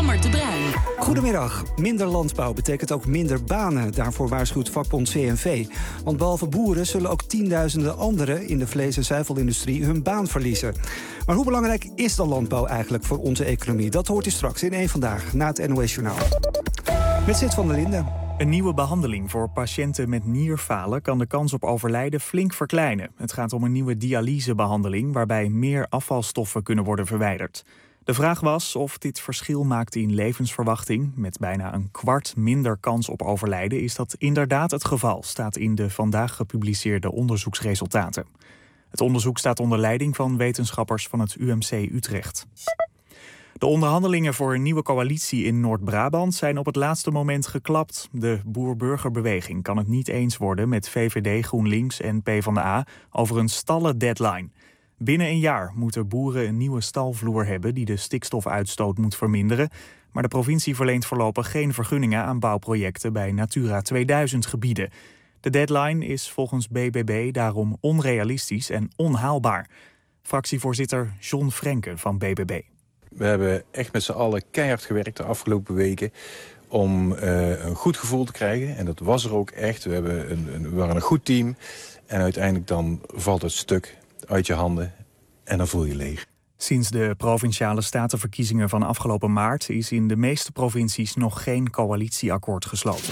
Sander de Bruin. Goedemiddag. Minder landbouw betekent ook minder banen. Daarvoor waarschuwt vakbond CNV. Want behalve boeren zullen ook tienduizenden anderen in de vlees- en zuivelindustrie hun baan verliezen. Maar hoe belangrijk is dan landbouw eigenlijk voor onze economie? Dat hoort u straks in één Vandaag na het NOS Journaal. Met Sid van der Linden. Een nieuwe behandeling voor patiënten met nierfalen kan de kans op overlijden flink verkleinen. Het gaat om een nieuwe dialysebehandeling waarbij meer afvalstoffen kunnen worden verwijderd. De vraag was of dit verschil maakt in levensverwachting. Met bijna een kwart minder kans op overlijden is dat inderdaad het geval, staat in de vandaag gepubliceerde onderzoeksresultaten. Het onderzoek staat onder leiding van wetenschappers van het UMC Utrecht. De onderhandelingen voor een nieuwe coalitie in Noord-Brabant zijn op het laatste moment geklapt. De boer-burgerbeweging kan het niet eens worden met VVD, GroenLinks en PvdA over een stallen-deadline. Binnen een jaar moeten boeren een nieuwe stalvloer hebben die de stikstofuitstoot moet verminderen. Maar de provincie verleent voorlopig geen vergunningen aan bouwprojecten bij Natura 2000 gebieden. De deadline is volgens BBB daarom onrealistisch en onhaalbaar. Fractievoorzitter John Frenke van BBB. We hebben echt met z'n allen keihard gewerkt de afgelopen weken om een goed gevoel te krijgen. En dat was er ook echt. We waren een goed team. En uiteindelijk dan valt het stuk uit je handen en dan voel je leeg. Sinds de provinciale statenverkiezingen van afgelopen maart is in de meeste provincies nog geen coalitieakkoord gesloten.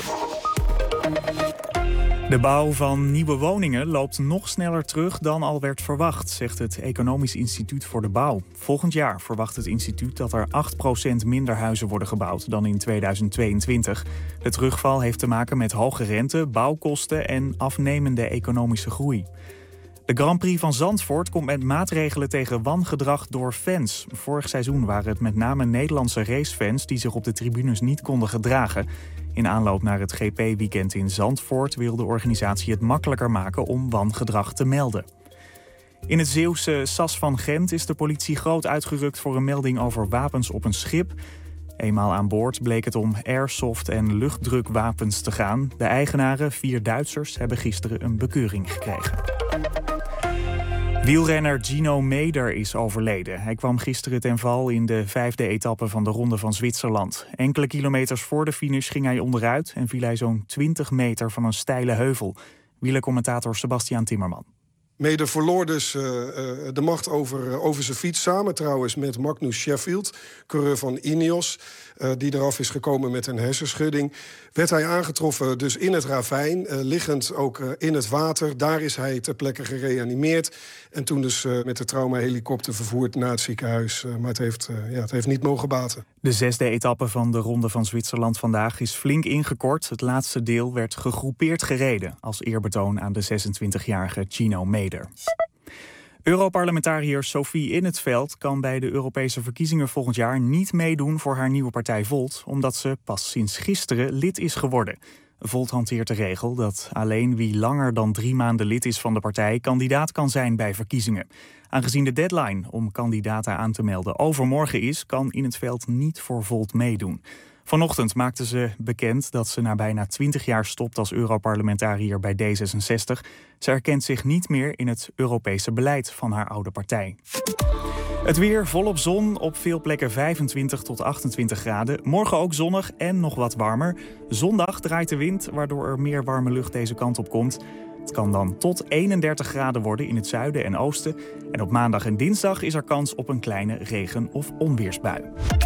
De bouw van nieuwe woningen loopt nog sneller terug dan al werd verwacht, zegt het Economisch Instituut voor de Bouw. Volgend jaar verwacht het instituut dat er 8% minder huizen worden gebouwd dan in 2022. De terugval heeft te maken met hoge rente, bouwkosten en afnemende economische groei. De Grand Prix van Zandvoort komt met maatregelen tegen wangedrag door fans. Vorig seizoen waren het met name Nederlandse racefans die zich op de tribunes niet konden gedragen. In aanloop naar het GP-weekend in Zandvoort wil de organisatie het makkelijker maken om wangedrag te melden. In het Zeeuwse Sas van Gent is de politie groot uitgerukt voor een melding over wapens op een schip. Eenmaal aan boord bleek het om airsoft- en luchtdrukwapens te gaan. De eigenaren, 4 Duitsers, hebben gisteren een bekeuring gekregen. Wielrenner Gino Meder is overleden. Hij kwam gisteren ten val in de 5e etappe van de Ronde van Zwitserland. Enkele kilometers voor de finish ging hij onderuit en viel hij zo'n 20 meter van een steile heuvel. Wielercommentator Sebastiaan Timmerman. Meder verloor dus de macht over zijn fiets. Samen trouwens met Magnus Sheffield, coureur van Ineos, die eraf is gekomen met een hersenschudding. Werd hij aangetroffen dus in het ravijn, liggend ook in het water. Daar is hij ter plekke gereanimeerd. En toen dus met de traumahelikopter vervoerd naar het ziekenhuis. Maar het heeft niet mogen baten. De 6e etappe van de Ronde van Zwitserland vandaag is flink ingekort. Het laatste deel werd gegroepeerd gereden als eerbetoon aan de 26-jarige Gino Meder. Europarlementariër Sophie In 't Veld kan bij de Europese verkiezingen volgend jaar niet meedoen voor haar nieuwe partij Volt, omdat ze pas sinds gisteren lid is geworden. Volt hanteert de regel dat alleen wie langer dan 3 maanden lid is van de partij kandidaat kan zijn bij verkiezingen. Aangezien de deadline om kandidaten aan te melden overmorgen is, kan In 't Veld niet voor Volt meedoen. Vanochtend maakte ze bekend dat ze na bijna 20 jaar stopt als Europarlementariër bij D66. Ze herkent zich niet meer in het Europese beleid van haar oude partij. Het weer volop zon, op veel plekken 25 tot 28 graden. Morgen ook zonnig en nog wat warmer. Zondag draait de wind, waardoor er meer warme lucht deze kant op komt. Het kan dan tot 31 graden worden in het zuiden en oosten. En op maandag en dinsdag is er kans op een kleine regen- of onweersbui.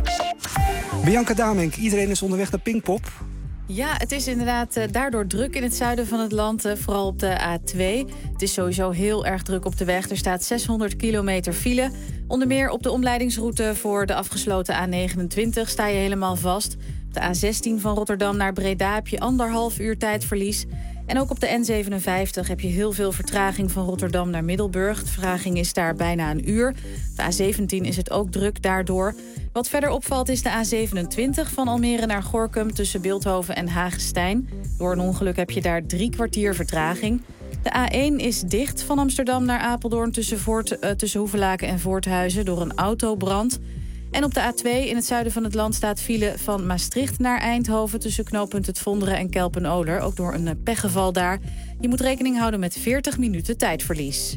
Bianca Damink, iedereen is onderweg naar Pinkpop. Ja, het is inderdaad daardoor druk in het zuiden van het land, vooral op de A2. Het is sowieso heel erg druk op de weg. Er staat 600 kilometer file. Onder meer op de omleidingsroute voor de afgesloten A29 sta je helemaal vast. Op de A16 van Rotterdam naar Breda heb je 1,5 uur tijdverlies. En ook op de N57 heb je heel veel vertraging van Rotterdam naar Middelburg. De vertraging is daar bijna een uur. De A17 is het ook druk daardoor. Wat verder opvalt is de A27 van Almere naar Gorinchem tussen Bilthoven en Hagestein. Door een ongeluk heb je daar 3 kwartier vertraging. De A1 is dicht van Amsterdam naar Apeldoorn tussen Hoevelaken en Voorthuizen door een autobrand. En op de A2 in het zuiden van het land staat file van Maastricht naar Eindhoven tussen knooppunt Het Vonderen en Kelpen-Oler, ook door een pechgeval daar. Je moet rekening houden met 40 minuten tijdverlies.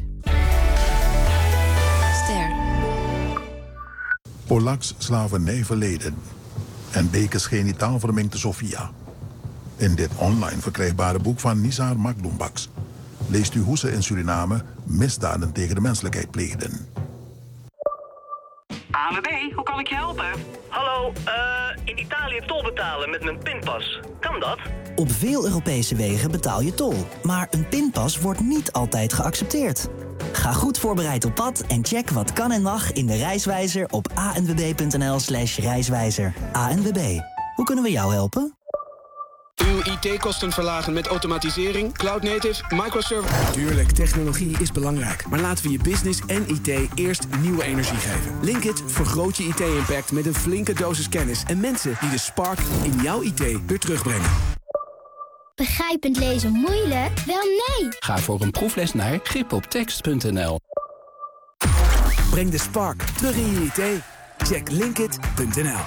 Polaks slavernij verleden en dekens genitaal verminkte Sophia. In dit online verkrijgbare boek van Nizar Makhloumbaks leest u hoe ze in Suriname misdaden tegen de menselijkheid pleegden. ANWB, hoe kan ik je helpen? Hallo, in Italië tol betalen met mijn pinpas. Kan dat? Op veel Europese wegen betaal je tol. Maar een pinpas wordt niet altijd geaccepteerd. Ga goed voorbereid op pad en check wat kan en mag in de Reiswijzer op anwb.nl/reiswijzer. ANWB, hoe kunnen we jou helpen? Uw IT-kosten verlagen met automatisering, cloud native, microservice. Tuurlijk, technologie is belangrijk. Maar laten we je business en IT eerst nieuwe energie geven. Linkit vergroot je IT-impact met een flinke dosis kennis en mensen die de spark in jouw IT weer terugbrengen. Begrijpend lezen moeilijk? Wel nee! Ga voor een proefles naar gripoptekst.nl. Breng de spark terug in je IT. Check Linkit.nl.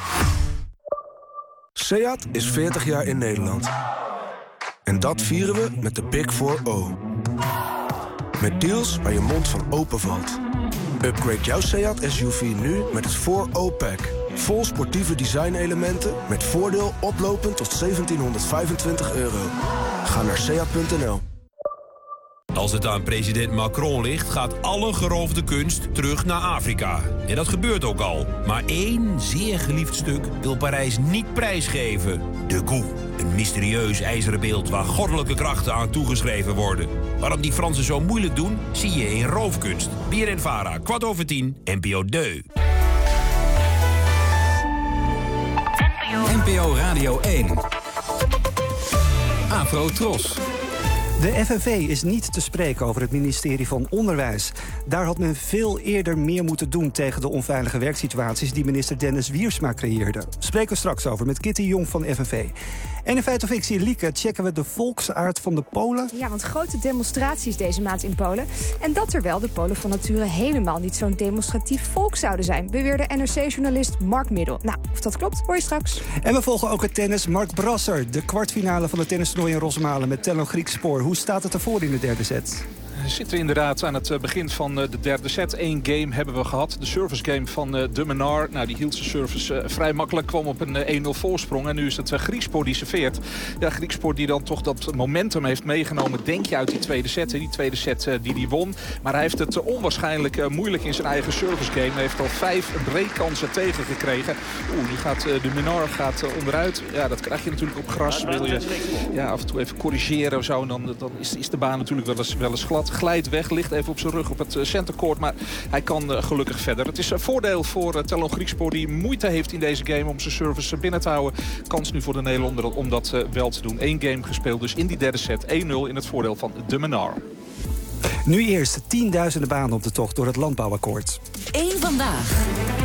SEAT is 40 jaar in Nederland. En dat vieren we met de Big 4O. Met deals waar je mond van open valt. Upgrade jouw SEAT SUV nu met het 4O-pack. Vol sportieve design-elementen met voordeel oplopend tot €1725. Ga naar seat.nl. Als het aan president Macron ligt, gaat alle geroofde kunst terug naar Afrika. En dat gebeurt ook al. Maar één zeer geliefd stuk wil Parijs niet prijsgeven. De Goût, een mysterieus ijzeren beeld waar goddelijke krachten aan toegeschreven worden. Waarom die Fransen zo moeilijk doen, zie je in Roofkunst. BNN-VARA, 10:15, NPO 2. NPO Radio 1. Afro Tros. De FNV is niet te spreken over het ministerie van Onderwijs. Daar had men veel eerder meer moeten doen tegen de onveilige werksituaties die minister Dennis Wiersma creëerde. Spreken we straks over met Kitty Jong van FNV. En in Feit of Fictie, Lieke, checken we de volksaard van de Polen? Ja, want grote demonstraties deze maand in Polen. En dat terwijl de Polen van nature helemaal niet zo'n demonstratief volk zouden zijn, beweerde NRC-journalist Mark Middel. Nou, of dat klopt, hoor je straks. En we volgen ook het tennis. Mark Brasser, de kwartfinale van het tennistoernooi in Rosmalen met Tello Griekspoor. Hoe staat het ervoor in de derde set? We zitten inderdaad aan het begin van de derde set. 1 game hebben we gehad. De service game van de Menard. Nou, die hield zijn service vrij makkelijk. Kwam op een 1-0 voorsprong. En nu is het Griekspoor die serveert. Ja, Griekspoor die dan toch dat momentum heeft meegenomen, denk je, uit die tweede set. Die tweede set die hij won. Maar hij heeft het onwaarschijnlijk moeilijk in zijn eigen service game. Hij heeft al 5 breakkansen tegengekregen. De Menard gaat onderuit. Ja, dat krijg je natuurlijk op gras. Wil je af en toe even corrigeren of zo. En dan is de baan natuurlijk wel eens glad. Glijdt weg, ligt even op zijn rug op het centercourt. Maar hij kan gelukkig verder. Het is een voordeel voor Tello Griekspoor, die moeite heeft in deze game om zijn service binnen te houden. Kans nu voor de Nederlander om dat wel te doen. 1 game gespeeld dus in die derde set. 1-0 in het voordeel van de Menard. Nu eerst 10.000 banen op de tocht door het landbouwakkoord. 1 vandaag.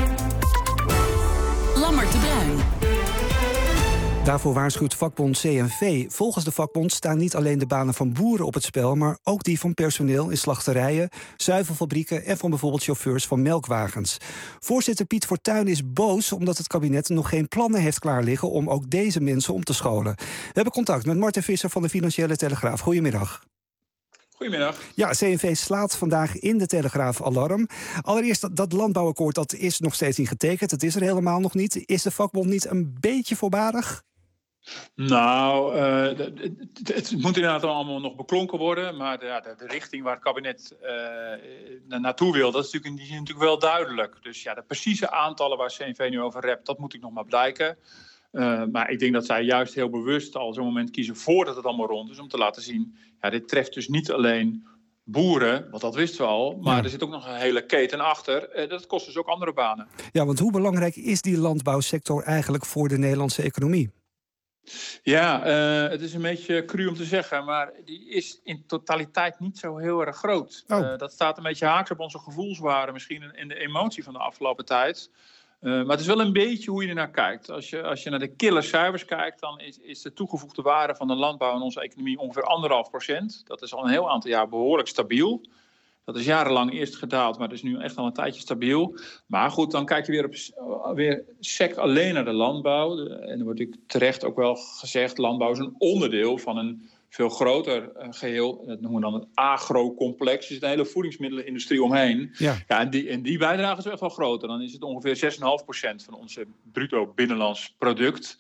Lammert de Bruin. Daarvoor waarschuwt vakbond CNV. Volgens de vakbond staan niet alleen de banen van boeren op het spel, maar ook die van personeel in slachterijen, zuivelfabrieken en van bijvoorbeeld chauffeurs van melkwagens. Voorzitter Piet Fortuyn is boos omdat het kabinet nog geen plannen heeft klaar liggen om ook deze mensen om te scholen. We hebben contact met Martin Visser van de Financiële Telegraaf. Goedemiddag. Goedemiddag. Ja, CNV slaat vandaag in de Telegraaf alarm. Allereerst, dat landbouwakkoord dat is nog steeds niet getekend. Het is er helemaal nog niet. Is de vakbond niet een beetje voorbarig? Nou, het moet inderdaad allemaal nog beklonken worden. Maar de richting waar het kabinet naartoe wil, dat is natuurlijk wel duidelijk. Dus ja, de precieze aantallen waar CNV nu over rept, dat moet ik nog maar blijken. Maar ik denk dat zij juist heel bewust al zo'n moment kiezen voordat het allemaal rond is, om te laten zien, ja, dit treft dus niet alleen boeren, want dat wisten we al, maar er zit ook nog een hele keten achter. Dat kost dus ook andere banen. Ja, want hoe belangrijk is die landbouwsector eigenlijk voor de Nederlandse economie? Ja, het is een beetje cru om te zeggen, maar die is in totaliteit niet zo heel erg groot. Dat staat een beetje haaks op onze gevoelswaarde, misschien in de emotie van de afgelopen tijd. Maar het is wel een beetje hoe je ernaar kijkt. Als je naar de killercijfers kijkt, dan is de toegevoegde waarde van de landbouw in onze economie ongeveer 1,5%. Dat is al een heel aantal jaar behoorlijk stabiel. Dat is jarenlang eerst gedaald, maar het is nu echt al een tijdje stabiel. Maar goed, dan kijk je weer sec alleen naar de landbouw. En er wordt natuurlijk terecht ook wel gezegd, landbouw is een onderdeel van een veel groter geheel. Dat noemen we dan het agrocomplex. Dus de hele voedingsmiddelenindustrie omheen. Ja, en die bijdrage is echt wel groter. Dan is het ongeveer 6,5% van onze bruto binnenlands product.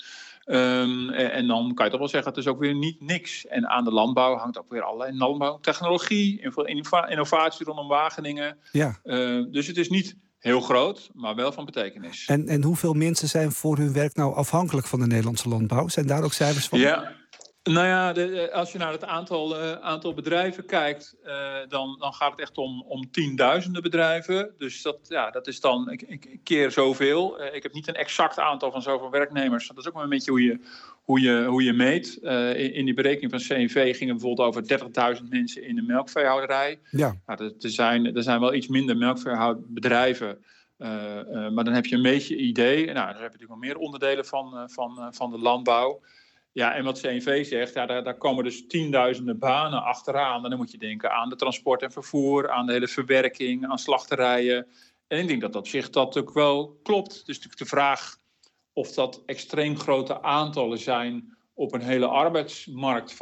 En dan kan je toch wel zeggen, het is ook weer niet niks. En aan de landbouw hangt ook weer allerlei landbouwtechnologie. Veel innovatie rondom Wageningen. Ja. Dus het is niet heel groot, maar wel van betekenis. En hoeveel mensen zijn voor hun werk nou afhankelijk van de Nederlandse landbouw? Zijn daar ook cijfers van? Ja. Nou ja, als je naar het aantal bedrijven kijkt, dan gaat het echt om tienduizenden bedrijven. Dus dat is dan een keer zoveel. Ik heb niet een exact aantal van zoveel werknemers. Dat is ook maar een beetje hoe je meet. In die berekening van CNV gingen bijvoorbeeld over 30.000 mensen in de melkveehouderij. Ja. Nou, er zijn wel iets minder melkveehoudbedrijven. Maar dan heb je een beetje idee. Nou, dan heb je natuurlijk nog meer onderdelen van de landbouw. Ja, en wat CNV zegt, daar komen dus tienduizenden banen achteraan. En dan moet je denken aan de transport en vervoer, aan de hele verwerking, aan slachterijen. En ik denk dat op zich dat ook wel klopt. Dus natuurlijk de vraag of dat extreem grote aantallen zijn op een hele arbeidsmarkt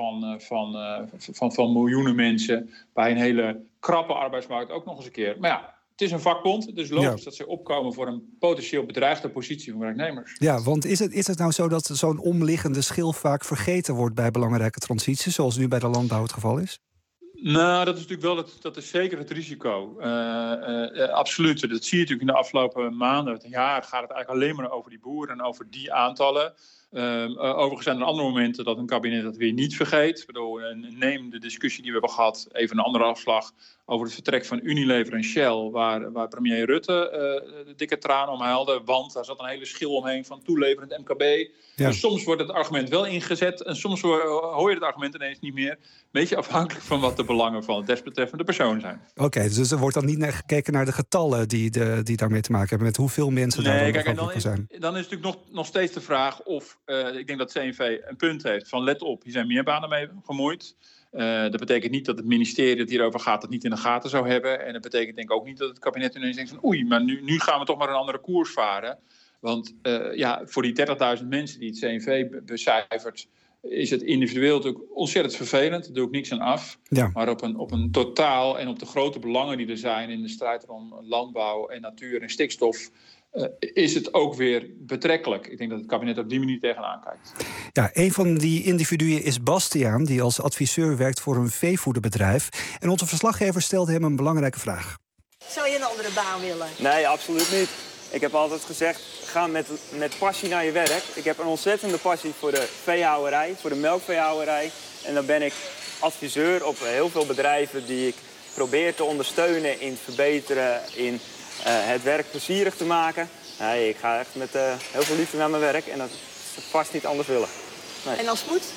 van miljoenen mensen, bij een hele krappe arbeidsmarkt ook nog eens een keer. Maar ja, het is een vakbond, het is logisch dat ze opkomen voor een potentieel bedreigde positie van werknemers. Ja, want is het nou zo dat zo'n omliggende schil vaak vergeten wordt bij belangrijke transities, zoals nu bij de landbouw het geval is? Nou, dat is natuurlijk wel dat is zeker het risico. Absoluut. Dat zie je natuurlijk in de afgelopen maanden. Ja, gaat het eigenlijk alleen maar over die boeren en over die aantallen. Overigens zijn er andere momenten dat een kabinet dat weer niet vergeet. Ik bedoel, neem de discussie die we hebben gehad, even een andere afslag, over het vertrek van Unilever en Shell, waar premier Rutte de dikke tranen omhuilde. Want daar zat een hele schil omheen van toeleverend MKB. Ja. Dus soms wordt het argument wel ingezet en soms hoor je het argument ineens niet meer. Beetje afhankelijk van wat de belangen van het desbetreffende persoon zijn. Oké, dus er wordt dan niet gekeken naar de getallen die daarmee te maken hebben, met hoeveel mensen daar afhankelijk zijn. Dan is natuurlijk nog steeds de vraag of, ik denk dat CNV een punt heeft van let op, hier zijn meer banen mee gemoeid. Dat betekent niet dat het ministerie dat hierover gaat het niet in de gaten zou hebben. En dat betekent denk ik ook niet dat het kabinet ineens denkt van oei, maar nu gaan we toch maar een andere koers varen. Want voor die 30.000 mensen die het CNV becijfert, is het individueel natuurlijk ontzettend vervelend. Daar doe ik niks aan af. Ja. Maar op een totaal en op de grote belangen die er zijn in de strijd om landbouw en natuur en stikstof, is het ook weer betrekkelijk. Ik denk dat het kabinet op die manier tegenaan kijkt. Ja, een van die individuen is Bastiaan, die als adviseur werkt voor een veevoederbedrijf. En onze verslaggever stelde hem een belangrijke vraag. Zou je een andere baan willen? Nee, absoluut niet. Ik heb altijd gezegd, ga met passie naar je werk. Ik heb een ontzettende passie voor de veehouderij, voor de melkveehouderij. En dan ben ik adviseur op heel veel bedrijven die ik probeer te ondersteunen in het verbeteren, in het werk plezierig te maken. Nee, ik ga echt met heel veel liefde naar mijn werk en dat is vast niet anders willen. Nee. En als het moet?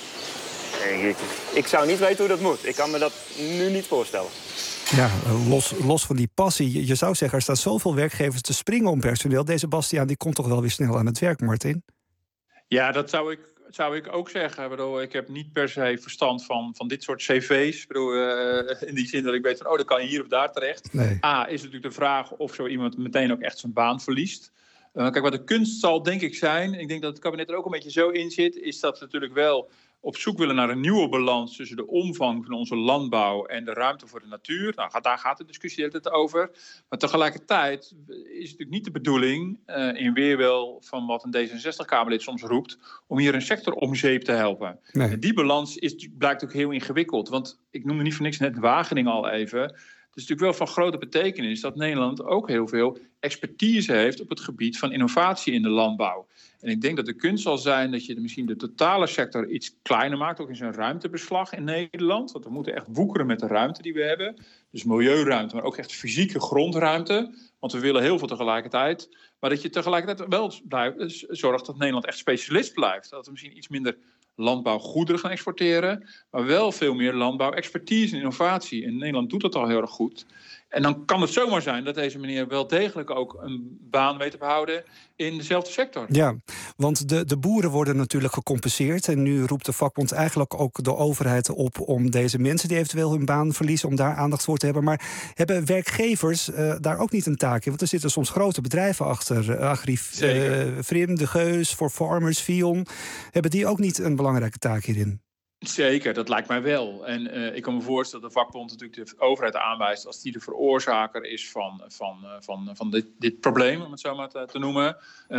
Ik zou niet weten hoe dat moet. Ik kan me dat nu niet voorstellen. Ja, los van die passie. Je zou zeggen, er staan zoveel werkgevers te springen om personeel. Deze Bastiaan die komt toch wel weer snel aan het werk, Martin? Ja, dat zou ik ook zeggen. Ik bedoel, ik heb niet per se verstand van dit soort cv's. Ik bedoel, in die zin dat ik weet van, dan kan je hier of daar terecht. Nee. A, is natuurlijk de vraag of zo iemand meteen ook echt zijn baan verliest. Kijk, wat de kunst zal denk ik zijn, ik denk dat het kabinet er ook een beetje zo in zit, is dat we natuurlijk wel op zoek willen naar een nieuwe balans tussen de omvang van onze landbouw en de ruimte voor de natuur. Nou, daar gaat de discussie de hele tijd over. Maar tegelijkertijd is het natuurlijk niet de bedoeling, in weerwil van wat een D66-Kamerlid soms roept, om hier een sector om zeep te helpen. Nee. En die balans blijkt ook heel ingewikkeld. Want ik noemde niet voor niks net Wageningen al even. Het is natuurlijk wel van grote betekenis dat Nederland ook heel veel expertise heeft op het gebied van innovatie in de landbouw. En ik denk dat de kunst zal zijn dat je misschien de totale sector iets kleiner maakt, ook in zijn ruimtebeslag in Nederland. Want we moeten echt woekeren met de ruimte die we hebben. Dus milieuruimte, maar ook echt fysieke grondruimte. Want we willen heel veel tegelijkertijd. Maar dat je tegelijkertijd wel zorgt dat Nederland echt specialist blijft. Dat we misschien iets minder landbouwgoederen gaan exporteren, maar wel veel meer landbouwexpertise en innovatie. En Nederland doet dat al heel erg goed. En dan kan het zomaar zijn dat deze meneer wel degelijk ook een baan weet te behouden in dezelfde sector. Ja, want de boeren worden natuurlijk gecompenseerd. En nu roept de vakbond eigenlijk ook de overheid op om deze mensen die eventueel hun baan verliezen, om daar aandacht voor te hebben. Maar hebben werkgevers daar ook niet een taak in? Want er zitten soms grote bedrijven achter. Vrim, De Geus, For Farmers, Vion. Hebben die ook niet een belangrijke taak hierin? Zeker, dat lijkt mij wel. En ik kan me voorstellen dat de vakbond natuurlijk de overheid aanwijst als die de veroorzaker is van dit probleem, om het zo maar te noemen.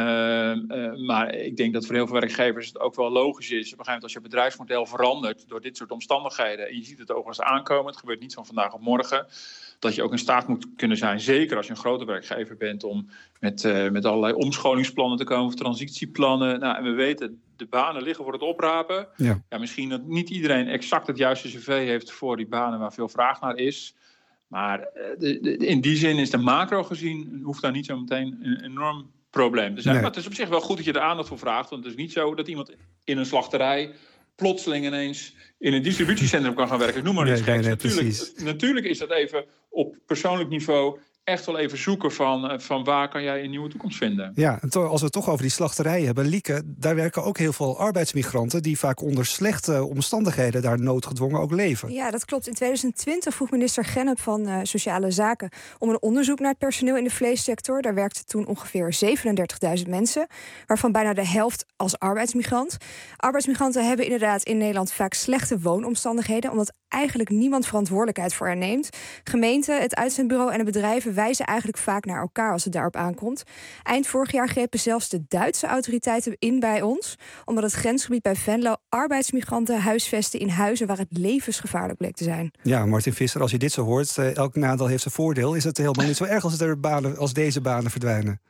Maar ik denk dat voor heel veel werkgevers het ook wel logisch is. Op een gegeven moment als je bedrijfsmodel verandert door dit soort omstandigheden en je ziet het ook eens aankomen, het gebeurt niet van vandaag op morgen, dat je ook in staat moet kunnen zijn, zeker als je een grote werkgever bent, om met allerlei omscholingsplannen te komen of transitieplannen. Nou, en we weten, de banen liggen voor het oprapen. Ja, misschien dat niet iedereen exact het juiste cv heeft voor die banen waar veel vraag naar is. Maar in die zin is de macro gezien, hoeft daar niet zo meteen een enorm probleem te zijn. Nee. Maar het is op zich wel goed dat je er aandacht voor vraagt. Want het is niet zo dat iemand in een slachterij plotseling ineens in een distributiecentrum kan gaan werken. Ik noem maar iets geks. Natuurlijk is dat even op persoonlijk niveau echt wel even zoeken van waar kan jij een nieuwe toekomst vinden. Ja, en als we het toch over die slachterijen hebben, Lieke, daar werken ook heel veel arbeidsmigranten die vaak onder slechte omstandigheden daar noodgedwongen ook leven. Ja, dat klopt. In 2020 vroeg minister Gennep van Sociale Zaken om een onderzoek naar het personeel in de vleessector. Daar werkten toen ongeveer 37.000 mensen, waarvan bijna de helft als arbeidsmigrant. Arbeidsmigranten hebben inderdaad in Nederland vaak slechte woonomstandigheden, omdat eigenlijk niemand verantwoordelijkheid voor hen neemt. Gemeenten, het uitzendbureau en de bedrijven wijzen eigenlijk vaak naar elkaar als het daarop aankomt. Eind vorig jaar grepen zelfs de Duitse autoriteiten in bij ons, omdat het grensgebied bij Venlo arbeidsmigranten huisvesten in huizen waar het levensgevaarlijk bleek te zijn. Ja, Martin Visser, als je dit zo hoort, elk nadeel heeft zijn voordeel. Is het helemaal niet zo erg als deze banen verdwijnen?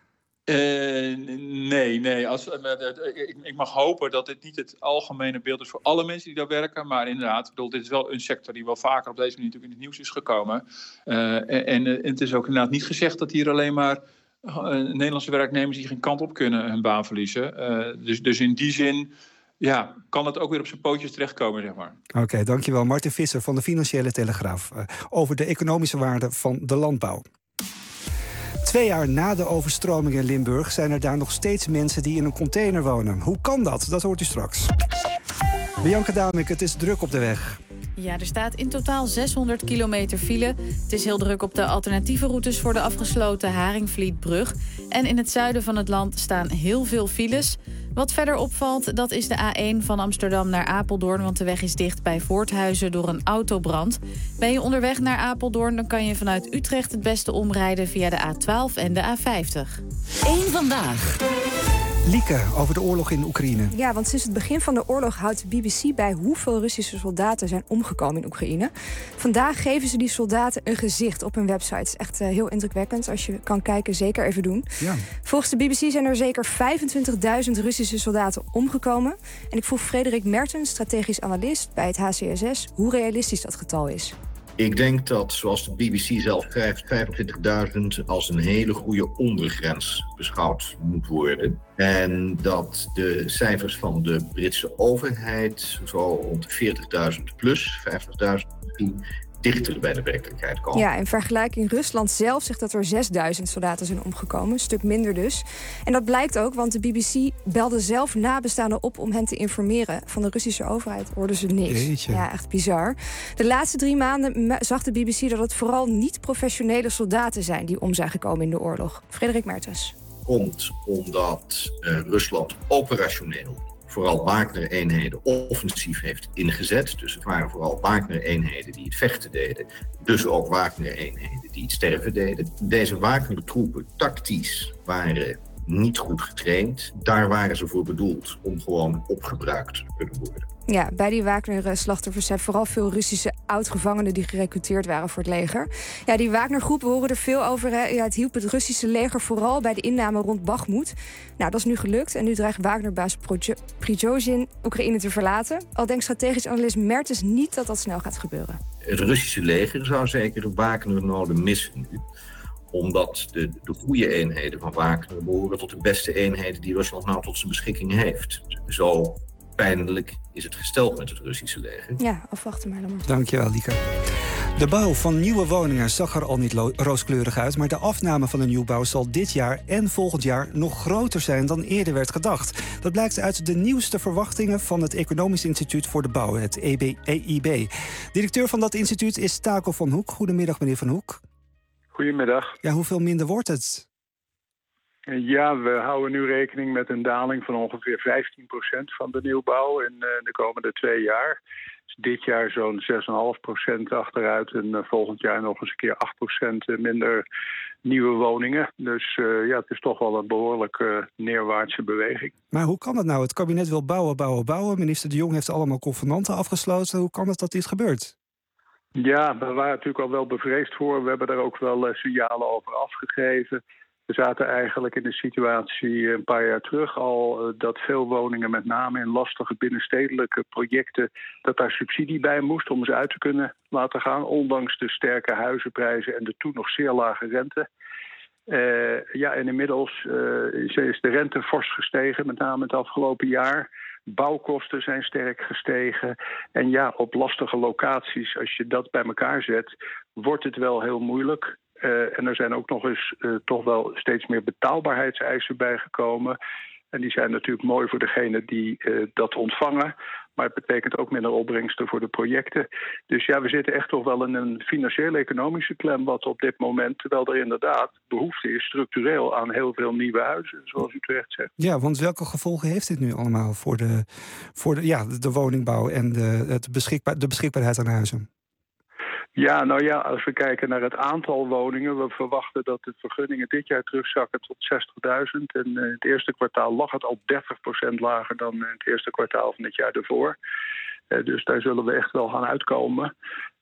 Nee. Ik mag hopen dat dit niet het algemene beeld is voor alle mensen die daar werken. Maar inderdaad, dit is wel een sector die wel vaker op deze manier natuurlijk in het nieuws is gekomen. En het is ook inderdaad niet gezegd dat hier alleen maar Nederlandse werknemers die geen kant op kunnen hun baan verliezen. Dus in die zin kan het ook weer op zijn pootjes terechtkomen, zeg maar. Oké, dankjewel. Martin Visser van de Financiële Telegraaf over de economische waarde van de landbouw. 2 jaar na de overstroming in Limburg zijn er daar nog steeds mensen die in een container wonen. Hoe kan dat? Dat hoort u straks. Bianca Damink, het is druk op de weg. Ja, er staat in totaal 600 kilometer file. Het is heel druk op de alternatieve routes voor de afgesloten Haringvlietbrug. En in het zuiden van het land staan heel veel files. Wat verder opvalt, dat is de A1 van Amsterdam naar Apeldoorn, want de weg is dicht bij Voorthuizen door een autobrand. Ben je onderweg naar Apeldoorn, dan kan je vanuit Utrecht het beste omrijden via de A12 en de A50. 1 vandaag. Lieke, over de oorlog in Oekraïne. Ja, want sinds het begin van de oorlog houdt de BBC bij hoeveel Russische soldaten zijn omgekomen in Oekraïne. Vandaag geven ze die soldaten een gezicht op hun website. Het is echt heel indrukwekkend. Als je kan kijken, zeker even doen. Ja. Volgens de BBC zijn er zeker 25.000 Russische soldaten omgekomen. En ik vroeg Frederik Mertens, strategisch analist bij het HCSS, hoe realistisch dat getal is. Ik denk dat, zoals de BBC zelf schrijft, 25.000 als een hele goede ondergrens beschouwd moet worden. En dat de cijfers van de Britse overheid zo rond 40.000 plus, 50.000 misschien, dichter bij de werkelijkheid komen. Ja, in vergelijking Rusland zelf zegt dat er 6.000 soldaten zijn omgekomen. Een stuk minder dus. En dat blijkt ook, want de BBC belde zelf nabestaanden op om hen te informeren. Van de Russische overheid hoorden ze niks. Jeetje. Ja, echt bizar. De laatste 3 maanden zag de BBC dat het vooral niet-professionele soldaten zijn die om zijn gekomen in de oorlog. Frederik Mertens. Komt omdat Rusland operationeel vooral Wagner-eenheden offensief heeft ingezet. Dus het waren vooral Wagner-eenheden die het vechten deden. Dus ook Wagner-eenheden die het sterven deden. Deze Wagner-troepen tactisch waren niet goed getraind. Daar waren ze voor bedoeld om gewoon opgebruikt te kunnen worden. Ja, bij die Wagner-slachtoffers zijn vooral veel Russische oud-gevangenen die gerecruiteerd waren voor het leger. Ja, die Wagner-groep, we horen er veel over. Hè. Ja, het hielp het Russische leger vooral bij de inname rond Bakhmut. Nou, dat is nu gelukt en nu dreigt Wagner-baas Prigozhin Oekraïne te verlaten. Al denkt strategisch analist Mertens niet dat dat snel gaat gebeuren. Het Russische leger zou zeker de Wagner-noden missen nu, omdat de goede eenheden van Wagner behoren tot de beste eenheden die Rusland nou tot zijn beschikking heeft. Zo pijnlijk is het gesteld met het Russische leger. Ja, afwachten maar dan maar. Dankjewel, Lieke. De bouw van nieuwe woningen zag er al niet rooskleurig uit, maar de afname van de nieuwbouw zal dit jaar en volgend jaar nog groter zijn dan eerder werd gedacht. Dat blijkt uit de nieuwste verwachtingen van het Economisch Instituut voor de Bouw, het EIB. Directeur van dat instituut is Taco van Hoek. Goedemiddag, meneer Van Hoek. Goedemiddag. Ja, hoeveel minder wordt het? Ja, we houden nu rekening met een daling van ongeveer 15% van de nieuwbouw in de komende 2 jaar. Dus dit jaar zo'n 6,5% achteruit en volgend jaar nog eens een keer 8% minder nieuwe woningen. Dus het is toch wel een behoorlijk neerwaartse beweging. Maar hoe kan dat nou? Het kabinet wil bouwen. Minister De Jonge heeft allemaal convenanten afgesloten. Hoe kan het dat dit gebeurt? Ja, we waren natuurlijk al wel bevreesd voor. We hebben daar ook wel signalen over afgegeven. We zaten eigenlijk in de situatie een paar jaar terug al dat veel woningen, met name in lastige binnenstedelijke projecten, dat daar subsidie bij moest om ze uit te kunnen laten gaan, ondanks de sterke huizenprijzen en de toen nog zeer lage rente. En inmiddels is de rente fors gestegen, met name het afgelopen jaar. Bouwkosten zijn sterk gestegen. En ja, op lastige locaties, als je dat bij elkaar zet, wordt het wel heel moeilijk. En er zijn ook nog eens toch wel steeds meer betaalbaarheidseisen bijgekomen. En die zijn natuurlijk mooi voor degenen die dat ontvangen. Maar het betekent ook minder opbrengsten voor de projecten. Dus ja, we zitten echt toch wel in een financiële economische klem wat op dit moment, terwijl er inderdaad behoefte is structureel aan heel veel nieuwe huizen, zoals u terecht zegt. Ja, want welke gevolgen heeft dit nu allemaal voor de woningbouw en de beschikbaarheid aan huizen? Ja, nou ja, als we kijken naar het aantal woningen, we verwachten dat de vergunningen dit jaar terugzakken tot 60.000. En in het eerste kwartaal lag het al 30% lager dan in het eerste kwartaal van het jaar ervoor. Dus daar zullen we echt wel gaan uitkomen.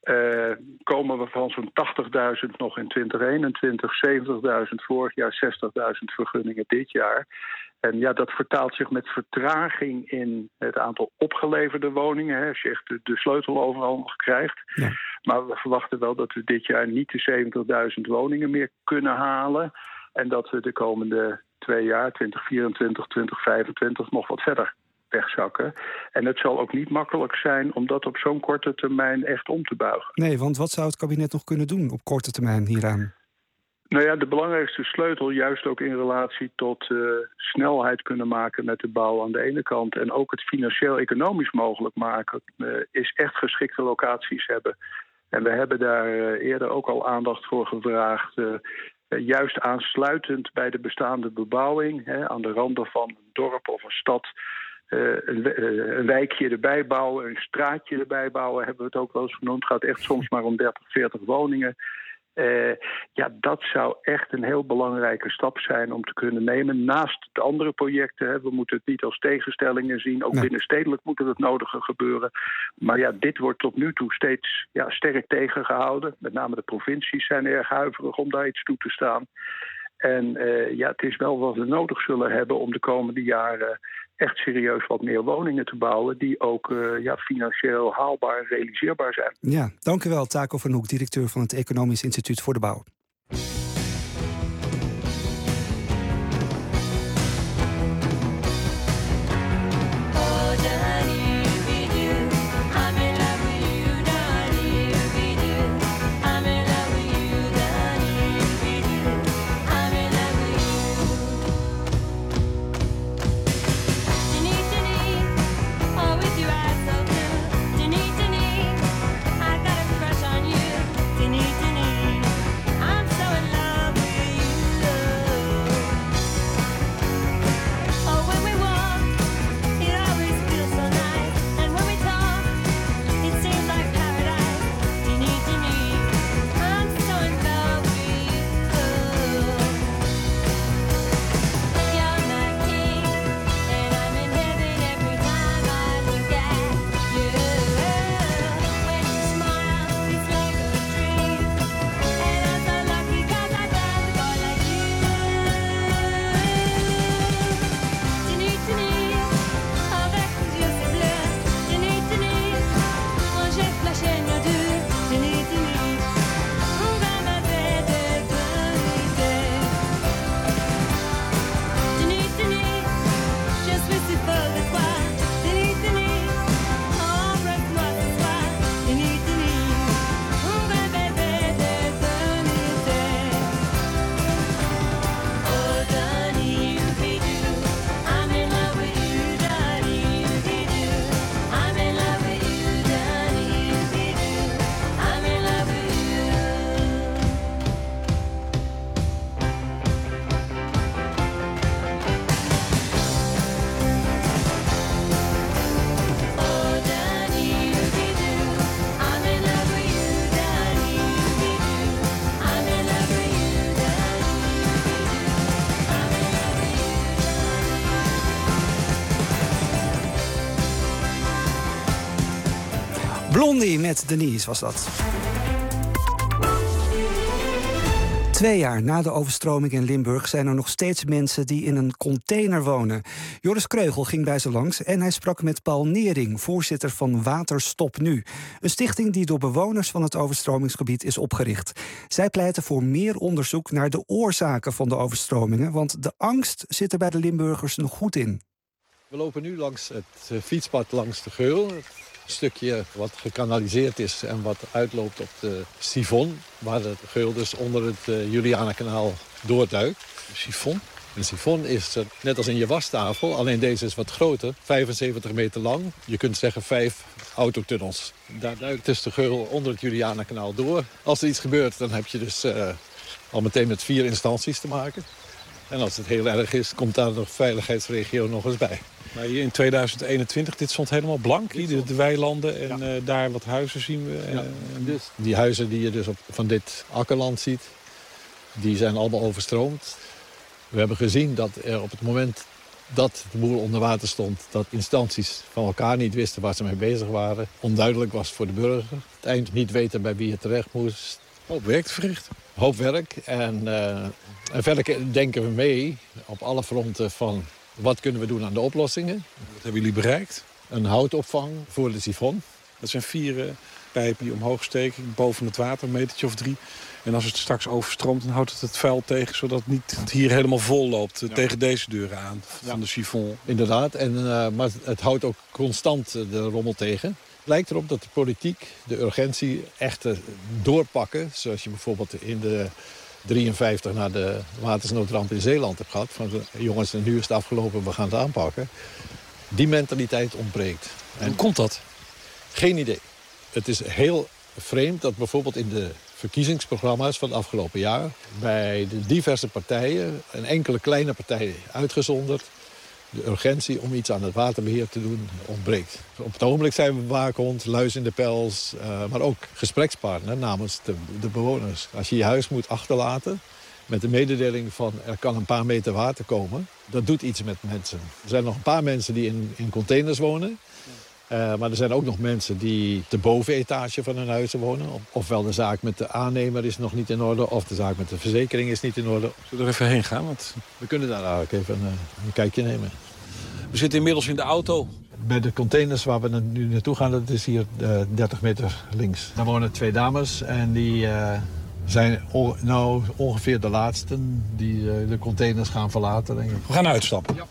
Komen we van zo'n 80.000 nog in 2021, 70.000 vorig jaar, 60.000 vergunningen dit jaar. En ja, dat vertaalt zich met vertraging in het aantal opgeleverde woningen. Hè, als je echt de sleutel overal nog krijgt. Ja. Maar we verwachten wel dat we dit jaar niet de 70.000 woningen meer kunnen halen. En dat we de komende 2 jaar, 2024, 2025, nog wat verder wegzakken. En het zal ook niet makkelijk zijn om dat op zo'n korte termijn echt om te buigen. Nee, want wat zou het kabinet nog kunnen doen op korte termijn hieraan? Nou ja, de belangrijkste sleutel, juist ook in relatie tot snelheid kunnen maken met de bouw aan de ene kant en ook het financieel-economisch mogelijk maken, is echt geschikte locaties hebben. En we hebben daar eerder ook al aandacht voor gevraagd. Juist aansluitend bij de bestaande bebouwing, aan de randen van een dorp of een stad, een wijkje erbij bouwen, een straatje erbij bouwen, hebben we het ook wel eens genoemd. Het gaat echt soms maar om 30, 40 woningen. Dat zou echt een heel belangrijke stap zijn om te kunnen nemen. Naast de andere projecten, we moeten het niet als tegenstellingen zien. Ook binnenstedelijk moet het nodige gebeuren. Maar ja, dit wordt tot nu toe steeds sterk tegengehouden. Met name de provincies zijn erg huiverig om daar iets toe te staan. En het is wel wat we nodig zullen hebben om de komende jaren echt serieus wat meer woningen te bouwen die ook financieel haalbaar en realiseerbaar zijn. Ja, dank u wel, Taco van Hoek, directeur van het Economisch Instituut voor de Bouw. I Blondie met Denise was dat. 2 jaar na de overstroming in Limburg zijn er nog steeds mensen die in een container wonen. Joris Kreugel ging bij ze langs en hij sprak met Paul Nering, voorzitter van Waterstop Nu. Een stichting die door bewoners van het overstromingsgebied is opgericht. Zij pleiten voor meer onderzoek naar de oorzaken van de overstromingen, want de angst zit er bij de Limburgers nog goed in. We lopen nu langs het fietspad langs de Geul. Een stukje wat gekanaliseerd is en wat uitloopt op de Sifon, waar de Geul dus onder het Julianakanaal doorduikt. Sifon? Een sifon is net als in je wastafel, alleen deze is wat groter, 75 meter lang. Je kunt zeggen 5 autotunnels. Daar duikt dus de Geul onder het Julianakanaal door. Als er iets gebeurt, dan heb je dus al meteen met 4 instanties te maken. En als het heel erg is, komt daar de veiligheidsregio nog eens bij. Maar hier in 2021, dit stond helemaal blank, de weilanden en daar wat huizen zien we. Ja, dus die huizen die je dus van dit akkerland ziet, die zijn allemaal overstroomd. We hebben gezien dat er op het moment dat de boel onder water stond, dat instanties van elkaar niet wisten waar ze mee bezig waren. Onduidelijk was voor de burger. Het eind niet weten bij wie het terecht moest. Hoop werk te verrichten. Hoop werk. En verder denken we mee op alle fronten van wat kunnen we doen aan de oplossingen. Wat hebben jullie bereikt? Een houtopvang voor de sifon. Dat zijn 4 pijpen die omhoog steken, boven het water, een metertje of 3. En als het straks overstroomt, dan houdt het vuil tegen, zodat het niet hier helemaal vol loopt tegen deze deuren aan van de sifon. Inderdaad, maar het houdt ook constant de rommel tegen. Het lijkt erop dat de politiek de urgentie echt doorpakken, zoals je bijvoorbeeld in de 53 naar de watersnoodramp in Zeeland hebt gehad. Van jongens, nu is het afgelopen, we gaan het aanpakken. Die mentaliteit ontbreekt. En hoe komt dat? Geen idee. Het is heel vreemd dat bijvoorbeeld in de verkiezingsprogramma's van het afgelopen jaar bij de diverse partijen, een enkele kleine partij uitgezonderd, de urgentie om iets aan het waterbeheer te doen ontbreekt. Op het ogenblik zijn we waakhond, luis in de pels, maar ook gesprekspartner namens de bewoners. Als je je huis moet achterlaten met de mededeling van er kan een paar meter water komen, dat doet iets met mensen. Er zijn nog een paar mensen die in containers wonen. Maar er zijn ook nog mensen die de bovenetage van hun huizen wonen. Ofwel de zaak met de aannemer is nog niet in orde, of de zaak met de verzekering is niet in orde. Zullen we er even heen gaan? Want we kunnen daar eigenlijk even een kijkje nemen. We zitten inmiddels in de auto. Bij de containers waar we nu naartoe gaan, dat is hier 30 meter links. Daar wonen 2 dames en die zijn nou ongeveer de laatsten die de containers gaan verlaten, denk ik. We gaan uitstappen. Ja.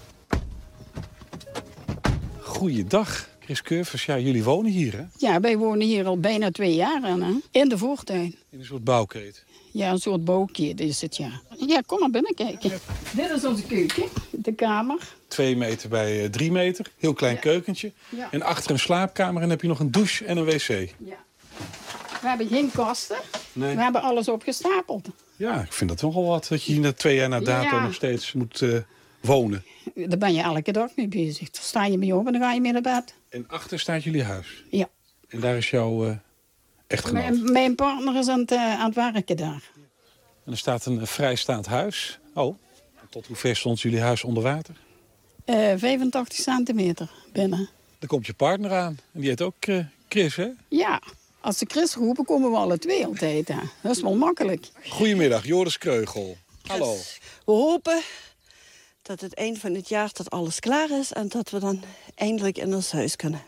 Goeiedag. Chris Curvers, ja, jullie wonen hier, hè? Ja, wij wonen hier al bijna 2 jaar aan, hè? In de voortuin. In een soort bouwkeet? Ja, een soort bouwkeet is het, ja. Ja, kom maar binnen kijken. Ja. Dit is onze keuken, de kamer. 2 meter bij 3 meter, heel klein keukentje. Ja. En achter een slaapkamer en dan heb je nog een douche en een wc. Ja. We hebben geen kasten, we hebben alles opgestapeld. Ja, ik vind dat nogal wat, dat je hier 2 jaar na dato nog steeds moet wonen. Daar ben je elke dag mee bezig. Dan sta je mee op en dan ga je mee naar bed. En achter staat jullie huis? Ja. En daar is jouw echtgenoot? Mijn partner is aan het werken daar. En er staat een vrijstaand huis. Oh, tot hoe ver stond jullie huis onder water? 85 centimeter binnen. Dan komt je partner aan. En die heet ook Chris, hè? Ja. Als ze Chris roepen, komen we alle 2 altijd. Hè. Dat is wel makkelijk. Goedemiddag, Joris Kreugel. Hallo. We hopen dat het eind van het jaar dat alles klaar is en dat we dan eindelijk in ons huis kunnen.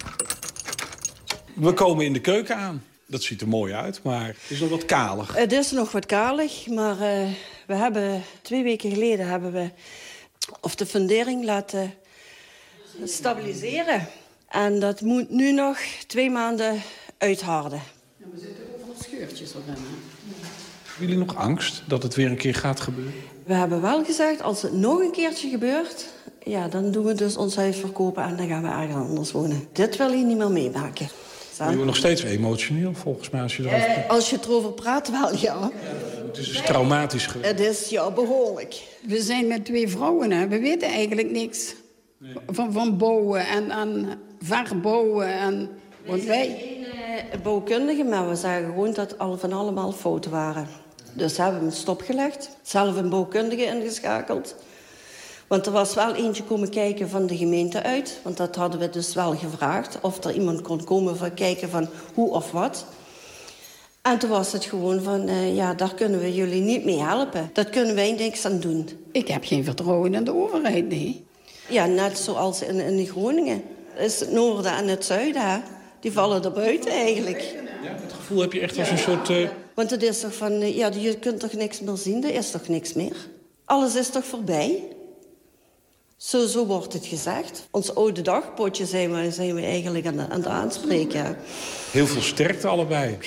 We komen in de keuken aan. Dat ziet er mooi uit, maar het is nog wat kalig. Het is nog wat kalig, maar we hebben 2 weken geleden de fundering laten stabiliseren. En dat moet nu nog 2 maanden uitharden. En we zitten overal scheurtjes erin. Hebben jullie nog angst dat het weer een keer gaat gebeuren? We hebben wel gezegd, als het nog een keertje gebeurt, ja, dan doen we dus ons huis verkopen en dan gaan we ergens anders wonen. Dit wil je niet meer meemaken. Maar je wordt nog steeds emotioneel, volgens mij, als je erover praat. Als je het erover praat, wel, ja. Het is dus traumatisch geweest. Het is, ja, behoorlijk. We zijn met 2 vrouwen, hè. We weten eigenlijk niks van bouwen en verbouwen. En want wij geen bouwkundige, maar we zagen gewoon dat van allemaal fouten waren. Dus hebben we hem stopgelegd. Zelf een bouwkundige ingeschakeld. Want er was wel eentje komen kijken van de gemeente uit. Want dat hadden we dus wel gevraagd. Of er iemand kon komen voor kijken van hoe of wat. En toen was het gewoon van, daar kunnen we jullie niet mee helpen. Dat kunnen wij niks aan doen. Ik heb geen vertrouwen in de overheid, nee. Ja, net zoals in Groningen. Is het noorden en het zuiden, hè? Die vallen er buiten eigenlijk. Ja, het gevoel heb je echt als een soort... Want het is toch van, je kunt toch niks meer zien? Er is toch niks meer? Alles is toch voorbij? Zo wordt het gezegd. Ons oude dagpotje zijn we eigenlijk aan het aanspreken. Heel veel sterkte allebei.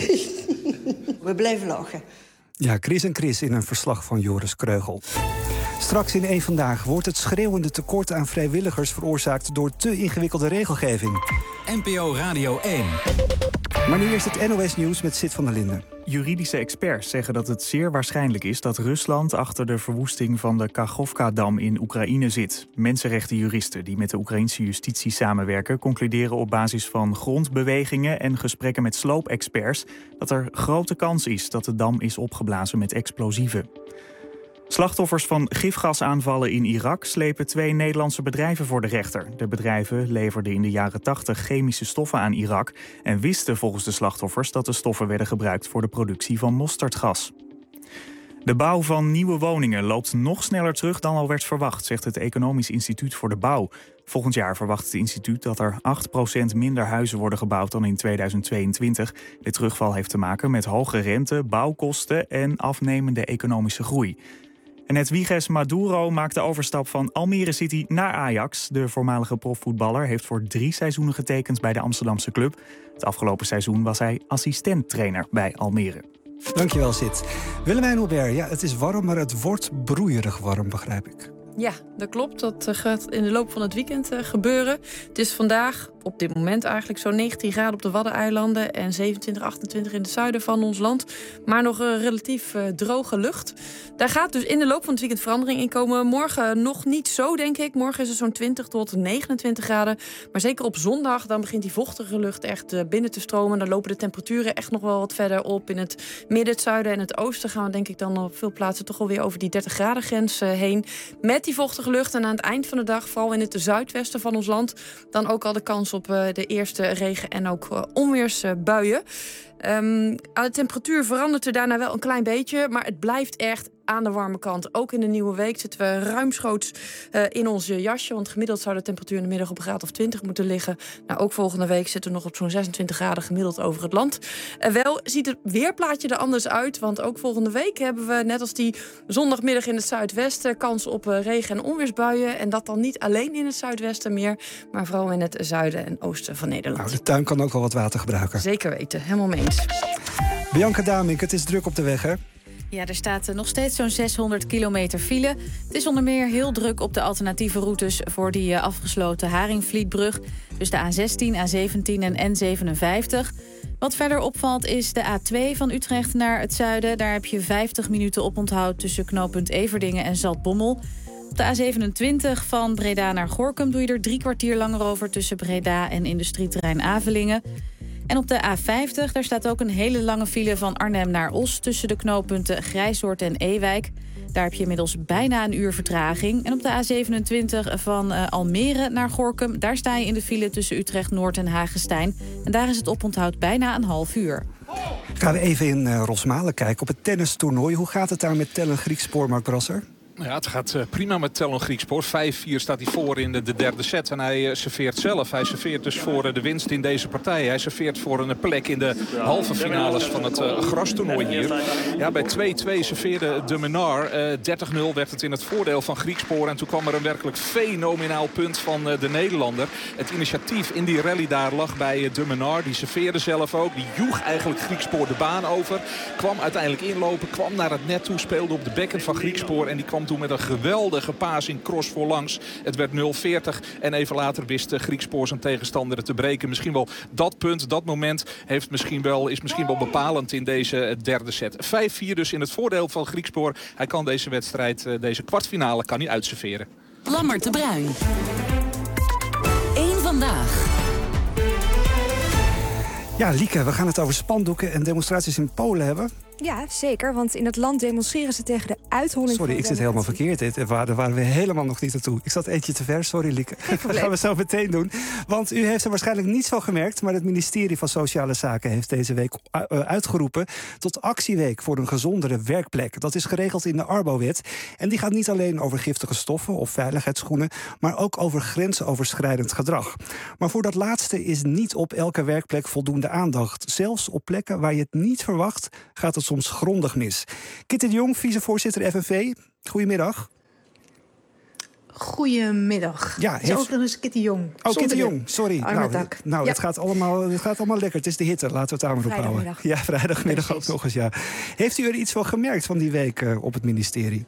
We blijven lachen. Ja, Chris en Chris in een verslag van Joris Kreugel. Straks in Eén Vandaag wordt het schreeuwende tekort aan vrijwilligers veroorzaakt door te ingewikkelde regelgeving. NPO Radio 1. Maar nu eerst het NOS-nieuws met Sid van der Linden. Juridische experts zeggen dat het zeer waarschijnlijk is dat Rusland achter de verwoesting van de Kachovka-dam in Oekraïne zit. Mensenrechtenjuristen die met de Oekraïnse justitie samenwerken concluderen op basis van grondbewegingen en gesprekken met sloopexperts dat er grote kans is dat de dam is opgeblazen met explosieven. Slachtoffers van gifgasaanvallen in Irak slepen 2 Nederlandse bedrijven voor de rechter. De bedrijven leverden in de jaren 80 chemische stoffen aan Irak en wisten volgens de slachtoffers dat de stoffen werden gebruikt voor de productie van mosterdgas. De bouw van nieuwe woningen loopt nog sneller terug dan al werd verwacht, zegt het Economisch Instituut voor de Bouw. Volgend jaar verwacht het instituut dat er 8% minder huizen worden gebouwd dan in 2022. De terugval heeft te maken met hoge rente, bouwkosten en afnemende economische groei. En Hedwiges Maduro maakt de overstap van Almere City naar Ajax. De voormalige profvoetballer heeft voor 3 seizoenen getekend bij de Amsterdamse club. Het afgelopen seizoen was hij assistent-trainer bij Almere. Dankjewel, Sid. Willemijn Hubert, ja, het is warm, maar het wordt broeierig warm, begrijp ik. Ja, dat klopt. Dat gaat in de loop van het weekend gebeuren. Het is vandaag, op dit moment eigenlijk, zo'n 19 graden op de Waddeneilanden en 27, 28 in het zuiden van ons land. Maar nog een relatief droge lucht. Daar gaat dus in de loop van het weekend verandering in komen. Morgen nog niet zo, denk ik. Morgen is het zo'n 20 tot 29 graden. Maar zeker op zondag, dan begint die vochtige lucht echt binnen te stromen. Dan lopen de temperaturen echt nog wel wat verder op. In het midden, het zuiden en het oosten gaan we denk ik dan op veel plaatsen toch alweer over die 30 graden grens heen. Met die vochtige lucht en aan het eind van de dag, vooral in het zuidwesten van ons land, dan ook al de kans op de eerste regen- en ook onweersbuien. De temperatuur verandert er daarna wel een klein beetje, maar het blijft echt aan de warme kant. Ook in de nieuwe week zitten we ruimschoots in ons jasje, want gemiddeld zou de temperatuur in de middag op een graad of 20 moeten liggen. Nou, ook volgende week zitten we nog op zo'n 26 graden gemiddeld over het land. Wel ziet het weerplaatje er anders uit, want ook volgende week hebben we, net als die zondagmiddag in het zuidwesten, kans op regen- en onweersbuien. En dat dan niet alleen in het zuidwesten meer, maar vooral in het zuiden en oosten van Nederland. Nou, de tuin kan ook wel wat water gebruiken. Zeker weten, helemaal mee eens. Bianca Damink, het is druk op de weg, hè? Ja, er staat nog steeds zo'n 600 kilometer file. Het is onder meer heel druk op de alternatieve routes voor die afgesloten Haringvlietbrug. Dus de A16, A17 en N57. Wat verder opvalt is de A2 van Utrecht naar het zuiden. Daar heb je 50 minuten oponthoud tussen knooppunt Everdingen en Zaltbommel. Op de A27 van Breda naar Gorinchem doe je er 3 kwartier langer over tussen Breda en industrieterrein Avelingen. En op de A50, daar staat ook een hele lange file van Arnhem naar Os tussen de knooppunten Grijshoort en Ewijk. Daar heb je inmiddels bijna een uur vertraging. En op de A27 van Almere naar Gorinchem, daar sta je in de file tussen Utrecht Noord en Hagestein. En daar is het oponthoud bijna een half uur. Gaan we even in Rosmalen kijken op het tennistoernooi. Hoe gaat het daar met Tellen Griekspoor, Mark Brasser? Ja, het gaat prima met Tellen Griekspoor. 5-4 staat hij voor in de derde set. En hij serveert zelf. Hij serveert dus voor de winst in deze partij. Hij serveert voor een plek in de halve finales van het grastoernooi hier. Ja, bij 2-2 serveerde de Menar. 30-0 werd het in het voordeel van Griekspoor. En toen kwam er een werkelijk fenomenaal punt van de Nederlander. Het initiatief in die rally daar lag bij de Menar. Die serveerde zelf ook. Die joeg eigenlijk Griekspoor de baan over. Kwam uiteindelijk inlopen. Kwam naar het net toe. Speelde op de bekken van Griekspoor. En die kwam toen met een geweldige paas in cross voorlangs. Het werd 0-40 en even later wist Griekspoor zijn tegenstander te breken. Misschien wel dat punt, dat moment is misschien wel bepalend in deze derde set. 5-4 dus in het voordeel van Griekspoor. Hij kan deze wedstrijd, deze kwartfinale, kan hij uitserveren. Lammert de Bruin. Eén vandaag. Ja, Lieke, we gaan het over spandoeken en demonstraties in Polen hebben. Ja, zeker. Want in het land demonstreren ze tegen de uitholling Sorry, ik zit helemaal verkeerd. Daar waren we helemaal nog niet naartoe. Ik zat eentje te ver, sorry Lieke. Dat gaan we zo meteen doen. Want u heeft er waarschijnlijk niets van gemerkt, maar het ministerie van Sociale Zaken heeft deze week uitgeroepen tot actieweek voor een gezondere werkplek. Dat is geregeld in de Arbo-wet. En die gaat niet alleen over giftige stoffen of veiligheidsschoenen, maar ook over grensoverschrijdend gedrag. Maar voor dat laatste is niet op elke werkplek voldoende aandacht. Zelfs op plekken waar je het niet verwacht, gaat het soms grondig mis. Kitty de Jong, vicevoorzitter FNV. Goedemiddag. Goedemiddag. Ja, het is overigens Kitty Jong. Oh, Kitty Jong, sorry. Ja. Het gaat allemaal lekker. Het is de hitte, laten we het daar maar op houden. Ja, vrijdagmiddag ook nog eens, ja. Heeft u er iets van gemerkt van die week op het ministerie?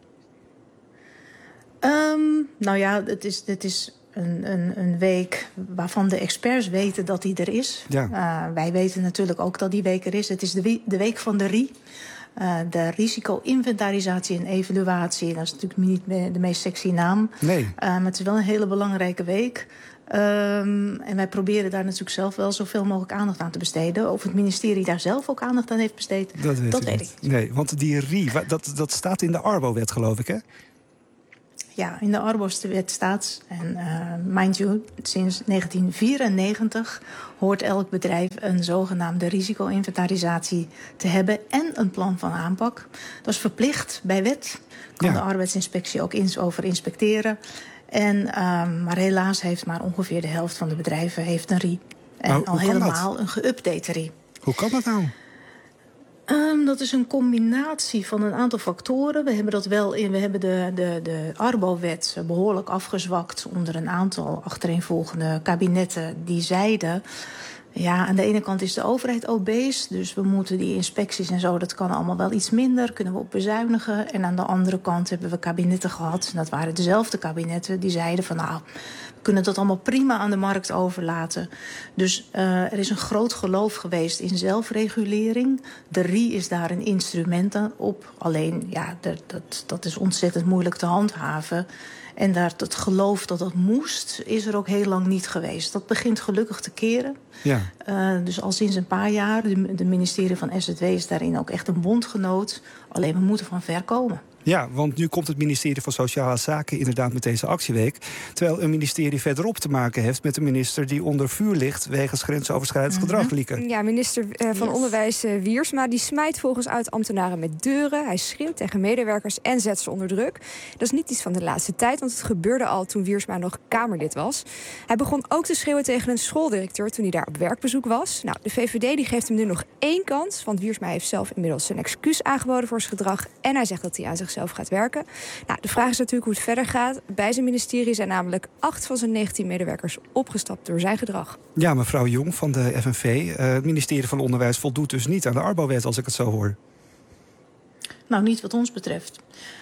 Nou ja, het is een week waarvan de experts weten dat die er is. Ja. Wij weten natuurlijk ook dat die week er is. Het is de week van de RI. De risico-inventarisatie en evaluatie. Dat is natuurlijk niet de meest sexy naam. Nee. Maar het is wel een hele belangrijke week. En wij proberen daar natuurlijk zelf wel zoveel mogelijk aandacht aan te besteden. Of het ministerie daar zelf ook aandacht aan heeft besteed, dat weet ik niet. Nee, want die RI, dat staat in de Arbo-wet, geloof ik, hè? Ja, in de Arbo-wet staat, en mind you, sinds 1994 hoort elk bedrijf een zogenaamde risico-inventarisatie te hebben en een plan van aanpak. Dat is verplicht bij wet. Kan de arbeidsinspectie ook over inspecteren. Maar helaas heeft maar ongeveer de helft van de bedrijven heeft een RI. En al helemaal een geüpdate RI. Hoe kan dat nou? Dat is een combinatie van een aantal factoren. We hebben de Arbo-wet behoorlijk afgezwakt onder een aantal achtereenvolgende kabinetten die zeiden, ja, aan de ene kant is de overheid obese, dus we moeten die inspecties en zo, dat kan allemaal wel iets minder, kunnen we op bezuinigen. En aan de andere kant hebben we kabinetten gehad, en dat waren dezelfde kabinetten, die zeiden van nou, we kunnen dat allemaal prima aan de markt overlaten. Dus er is een groot geloof geweest in zelfregulering. De RI is daar een instrument op. Alleen, ja, dat is ontzettend moeilijk te handhaven. En het geloof dat dat moest, is er ook heel lang niet geweest. Dat begint gelukkig te keren. Ja. Dus al sinds een paar jaar, de ministerie van SZW is daarin ook echt een bondgenoot. Alleen we moeten van ver komen. Ja, want nu komt het ministerie van Sociale Zaken inderdaad met deze actieweek. Terwijl een ministerie verderop te maken heeft met een minister die onder vuur ligt wegens grensoverschrijdend gedrag, Lieke. Ja, minister van Onderwijs Wiersma die smijt volgens oud-ambtenaren met deuren. Hij schreeuwt tegen medewerkers en zet ze onder druk. Dat is niet iets van de laatste tijd, want het gebeurde al toen Wiersma nog Kamerlid was. Hij begon ook te schreeuwen tegen een schooldirecteur toen hij daar op werkbezoek was. Nou, de VVD die geeft hem nu nog 1 kans, want Wiersma heeft zelf inmiddels zijn excuus aangeboden voor zijn gedrag en hij zegt dat hij aan zichzelf gaat werken. Nou, de vraag is natuurlijk hoe het verder gaat. Bij zijn ministerie zijn namelijk 8 van zijn 19 medewerkers opgestapt door zijn gedrag. Ja, mevrouw Jong van de FNV. Het ministerie van Onderwijs voldoet dus niet aan de Arbo-wet, als ik het zo hoor. Nou, niet wat ons betreft.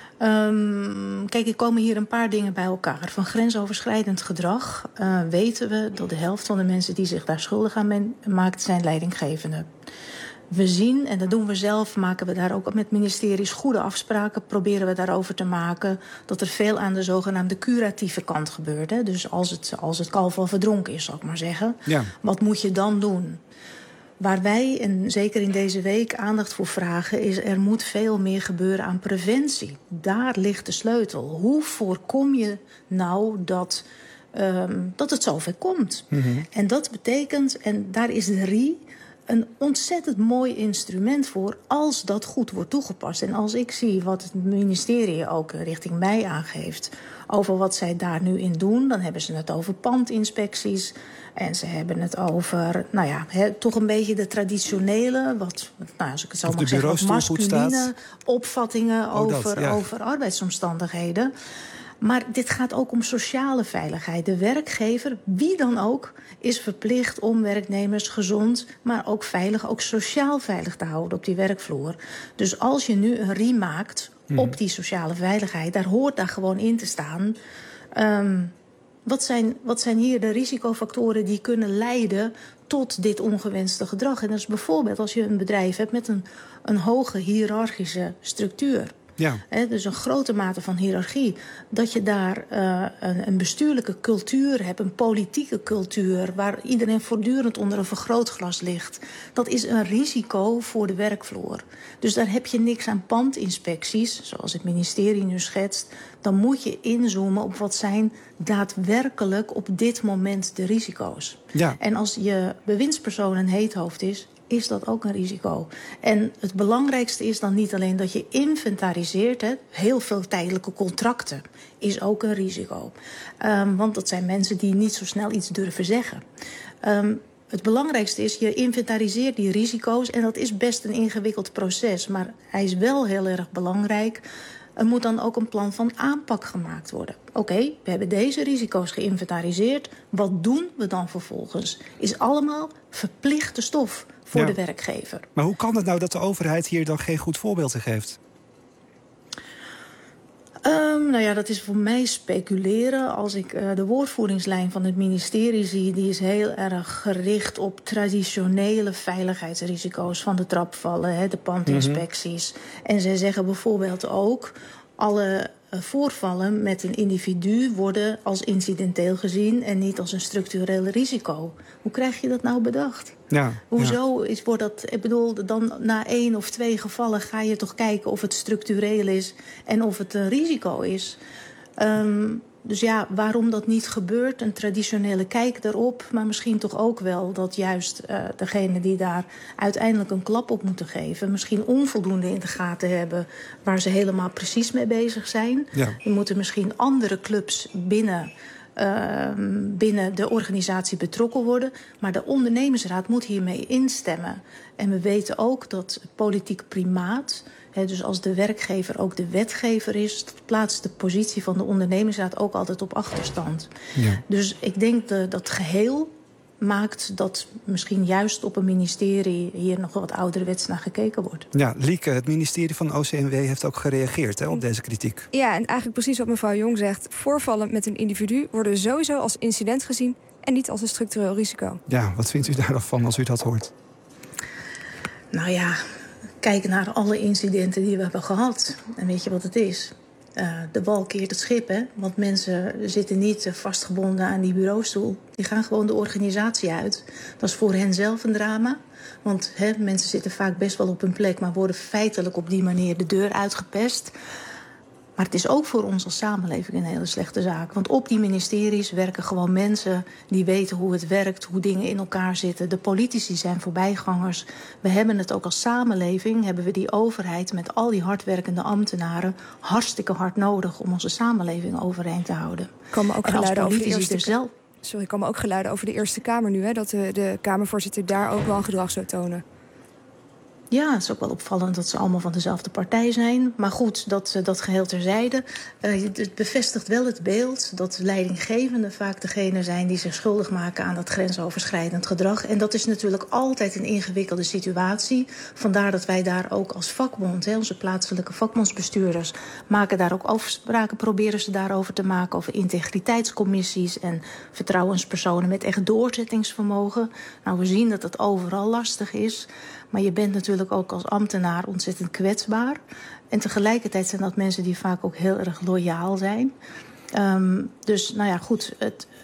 Kijk, er komen hier een paar dingen bij elkaar. Van grensoverschrijdend gedrag weten we dat de helft van de mensen die zich daar schuldig aan maakt, zijn leidinggevenden. We zien, en dat doen we zelf, maken we daar ook met ministeries goede afspraken, proberen we daarover te maken dat er veel aan de zogenaamde curatieve kant gebeurt. Hè? Dus als het kalf al verdronken is, zal ik maar zeggen. Ja. Wat moet je dan doen? Waar wij, en zeker in deze week, aandacht voor vragen, is er moet veel meer gebeuren aan preventie. Daar ligt de sleutel. Hoe voorkom je nou dat het zover komt? Mm-hmm. En dat betekent, en daar is de RI een ontzettend mooi instrument voor als dat goed wordt toegepast. En als ik zie wat het ministerie ook richting mij aangeeft over wat zij daar nu in doen, dan hebben ze het over pandinspecties en ze hebben het over, nou ja, toch een beetje de traditionele, als ik het zo mag zeggen, wat masculine opvattingen over arbeidsomstandigheden. Maar dit gaat ook om sociale veiligheid. De werkgever, wie dan ook, is verplicht om werknemers gezond, maar ook veilig, ook sociaal veilig te houden op die werkvloer. Dus als je nu een RI maakt op die sociale veiligheid, daar hoort daar gewoon in te staan. Wat zijn hier de risicofactoren die kunnen leiden tot dit ongewenste gedrag? En dat is bijvoorbeeld als je een bedrijf hebt met een hoge hiërarchische structuur. Ja. Dus een grote mate van hiërarchie. Dat je daar een bestuurlijke cultuur hebt, een politieke cultuur, waar iedereen voortdurend onder een vergrootglas ligt. Dat is een risico voor de werkvloer. Dus daar heb je niks aan pandinspecties, zoals het ministerie nu schetst. Dan moet je inzoomen op wat zijn daadwerkelijk op dit moment de risico's. Ja. En als je bewindspersoon een heet hoofd is dat ook een risico. En het belangrijkste is dan niet alleen dat je inventariseert. Heel veel tijdelijke contracten is ook een risico. Want dat zijn mensen die niet zo snel iets durven zeggen. Het belangrijkste is, je inventariseert die risico's. En dat is best een ingewikkeld proces. Maar hij is wel heel erg belangrijk. Er moet dan ook een plan van aanpak gemaakt worden. Oké, we hebben deze risico's geïnventariseerd. Wat doen we dan vervolgens? Is allemaal verplichte stof voor de werkgever. Maar hoe kan het nou dat de overheid hier dan geen goed voorbeeld in geeft? Dat is voor mij speculeren. Als ik de woordvoeringslijn van het ministerie zie, die is heel erg gericht op traditionele veiligheidsrisico's van de trapvallen, de pandinspecties. En zij zeggen bijvoorbeeld ook, alle voorvallen met een individu worden als incidenteel gezien en niet als een structureel risico. Hoe krijg je dat nou bedacht? Ja, Hoezo wordt dat? Ik bedoel, dan na 1 of 2 gevallen ga je toch kijken of het structureel is en of het een risico is. Dus ja, waarom dat niet gebeurt, een traditionele kijk daarop, maar misschien toch ook wel dat juist degene die daar uiteindelijk een klap op moeten geven, misschien onvoldoende in de gaten hebben waar ze helemaal precies mee bezig zijn. Ja. Er moeten misschien andere clubs binnen de organisatie betrokken worden. Maar de ondernemingsraad moet hiermee instemmen. En we weten ook dat politiek primaat, dus als de werkgever ook de wetgever is, plaatst de positie van de ondernemingsraad ook altijd op achterstand. Ja. Dus ik denk dat geheel maakt dat misschien juist op een ministerie hier nog wat ouderwets naar gekeken wordt. Ja, Lieke, het ministerie van OCMW heeft ook gereageerd op deze kritiek. Ja, en eigenlijk precies wat mevrouw Jong zegt. Voorvallen met een individu worden sowieso als incident gezien en niet als een structureel risico. Ja, wat vindt u daarvan als u dat hoort? Nou ja, kijk naar alle incidenten die we hebben gehad. En weet je wat het is? De wal keert het schip, hè? Want mensen zitten niet vastgebonden aan die bureaustoel. Die gaan gewoon de organisatie uit. Dat is voor hen zelf een drama. Want mensen zitten vaak best wel op hun plek, maar worden feitelijk op die manier de deur uitgepest. Maar het is ook voor ons als samenleving een hele slechte zaak. Want op die ministeries werken gewoon mensen die weten hoe het werkt, hoe dingen in elkaar zitten. De politici zijn voorbijgangers. We hebben het ook als samenleving, hebben we die overheid met al die hardwerkende ambtenaren hartstikke hard nodig om onze samenleving overeind te houden. Komen ook geluiden over de Eerste zelf. Sorry, komen ook geluiden over de Eerste Kamer nu, hè? Dat de Kamervoorzitter daar ook wel een gedrag zou tonen. Ja, het is ook wel opvallend dat ze allemaal van dezelfde partij zijn. Maar goed, dat geheel terzijde. Het bevestigt wel het beeld dat leidinggevenden vaak degene zijn die zich schuldig maken aan dat grensoverschrijdend gedrag. En dat is natuurlijk altijd een ingewikkelde situatie. Vandaar dat wij daar ook als vakbond, onze plaatselijke vakbondsbestuurders, maken daar ook afspraken, proberen ze daarover te maken, over integriteitscommissies en vertrouwenspersonen met echt doorzettingsvermogen. Nou, we zien dat het overal lastig is. Maar je bent natuurlijk ook als ambtenaar ontzettend kwetsbaar. En tegelijkertijd zijn dat mensen die vaak ook heel erg loyaal zijn. Dus nou ja, goed,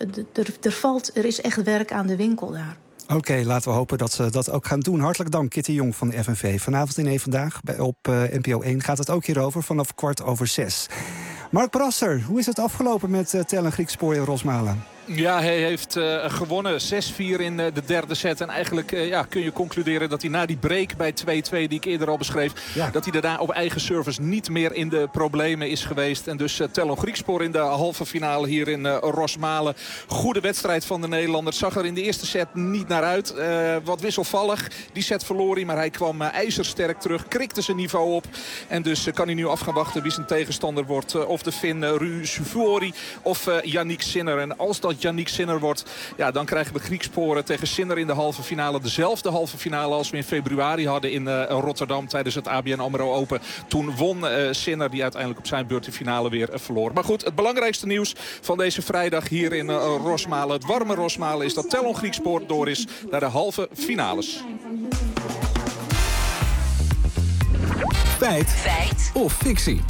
er is echt werk aan de winkel daar. Oké, laten we hopen dat ze dat ook gaan doen. Hartelijk dank, Kitty Jong van de FNV. Vanavond in Eén Vandaag op NPO 1 gaat het ook hierover vanaf 5:15. Mark Brasser, hoe is het afgelopen met Tellen Griekspoor in Rosmalen? Ja, hij heeft gewonnen. 6-4 in de derde set. En eigenlijk kun je concluderen dat hij na die break bij 2-2 die ik eerder al beschreef, dat hij daarna op eigen service niet meer in de problemen is geweest. En dus Tellen Griekspoor in de halve finale hier in Rosmalen. Goede wedstrijd van de Nederlander. Zag er in de eerste set niet naar uit. Wat wisselvallig. Die set verloor hij, maar hij kwam ijzersterk terug. Krikte zijn niveau op. En dus kan hij nu af gaan wachten wie zijn tegenstander wordt. Of de Finn Ru Suvori of Yannick Sinner. En als dat Yannick Sinner wordt, ja, dan krijgen we Griekspoor tegen Sinner in de halve finale. Dezelfde halve finale als we in februari hadden in Rotterdam tijdens het ABN AMRO Open. Toen won Sinner, die uiteindelijk op zijn beurt de finale weer verloor. Maar goed, het belangrijkste nieuws van deze vrijdag hier in Rosmalen, het warme Rosmalen, is dat Tellen Griekspoor door is naar de halve finales. Feit of fictie?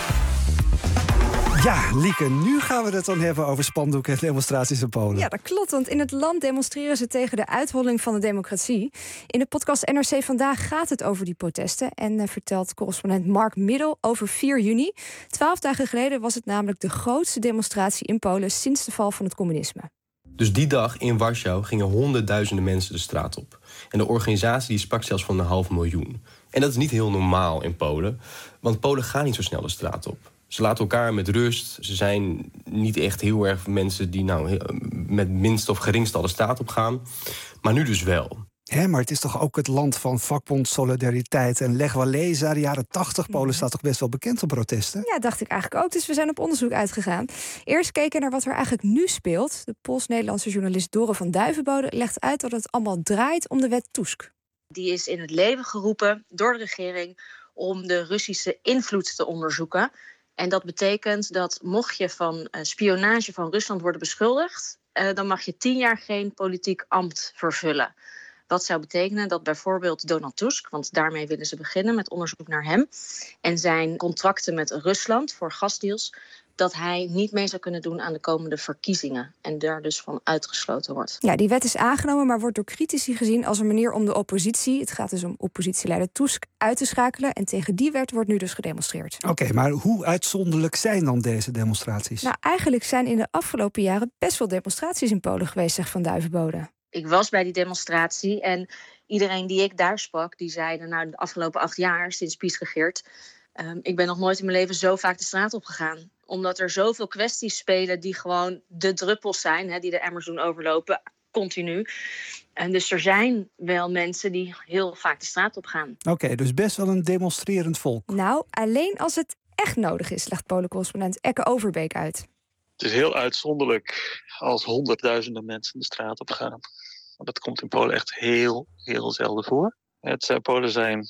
Ja, Lieke, nu gaan we het dan hebben over spandoeken en demonstraties in Polen. Ja, dat klopt, want in het land demonstreren ze tegen de uitholling van de democratie. In de podcast NRC Vandaag gaat het over die protesten en vertelt correspondent Mark Middel over 4 juni. 12 dagen geleden was het namelijk de grootste demonstratie in Polen sinds de val van het communisme. Dus die dag in Warschau gingen honderdduizenden mensen de straat op. En de organisatie die sprak zelfs van 500.000. En dat is niet heel normaal in Polen, want Polen gaan niet zo snel de straat op. Ze laten elkaar met rust. Ze zijn niet echt heel erg mensen die met minst of geringst al de straat op gaan. Maar nu dus wel. Maar het is toch ook het land van vakbond Solidariteit en Lech Walesa, de jaren 80. Polen staat toch best wel bekend op protesten? Ja, dacht ik eigenlijk ook. Dus we zijn op onderzoek uitgegaan. Eerst keken naar wat er eigenlijk nu speelt. De Pools-Nederlandse journalist Dore van Duivenbode legt uit dat het allemaal draait om de wet Tusk. Die is in het leven geroepen door de regering om de Russische invloed te onderzoeken. En dat betekent dat mocht je van spionage van Rusland worden beschuldigd, dan mag je 10 jaar geen politiek ambt vervullen. Wat zou betekenen dat bijvoorbeeld Donald Tusk, want daarmee willen ze beginnen met onderzoek naar hem, en zijn contracten met Rusland voor gasdeals, dat hij niet mee zou kunnen doen aan de komende verkiezingen. En daar dus van uitgesloten wordt. Ja, die wet is aangenomen, maar wordt door critici gezien als een manier om de oppositie, het gaat dus om oppositieleider Tusk, uit te schakelen. En tegen die wet wordt nu dus gedemonstreerd. Oké, maar hoe uitzonderlijk zijn dan deze demonstraties? Nou, eigenlijk zijn in de afgelopen jaren best wel demonstraties in Polen geweest, zegt Van Duivenbode. Ik was bij die demonstratie en iedereen die ik daar sprak, die zeiden de afgelopen 8 jaar, sinds PiS regeert, ik ben nog nooit in mijn leven zo vaak de straat op gegaan. Omdat er zoveel kwesties spelen die gewoon de druppels zijn, die de emmers doen overlopen, continu. En dus er zijn wel mensen die heel vaak de straat op gaan. Oké, dus best wel een demonstrerend volk. Nou, alleen als het echt nodig is, legt Polen-correspondent Ekke Overbeek uit. Het is heel uitzonderlijk als honderdduizenden mensen de straat op gaan. Dat komt in Polen echt heel, heel zelden voor. Polen zijn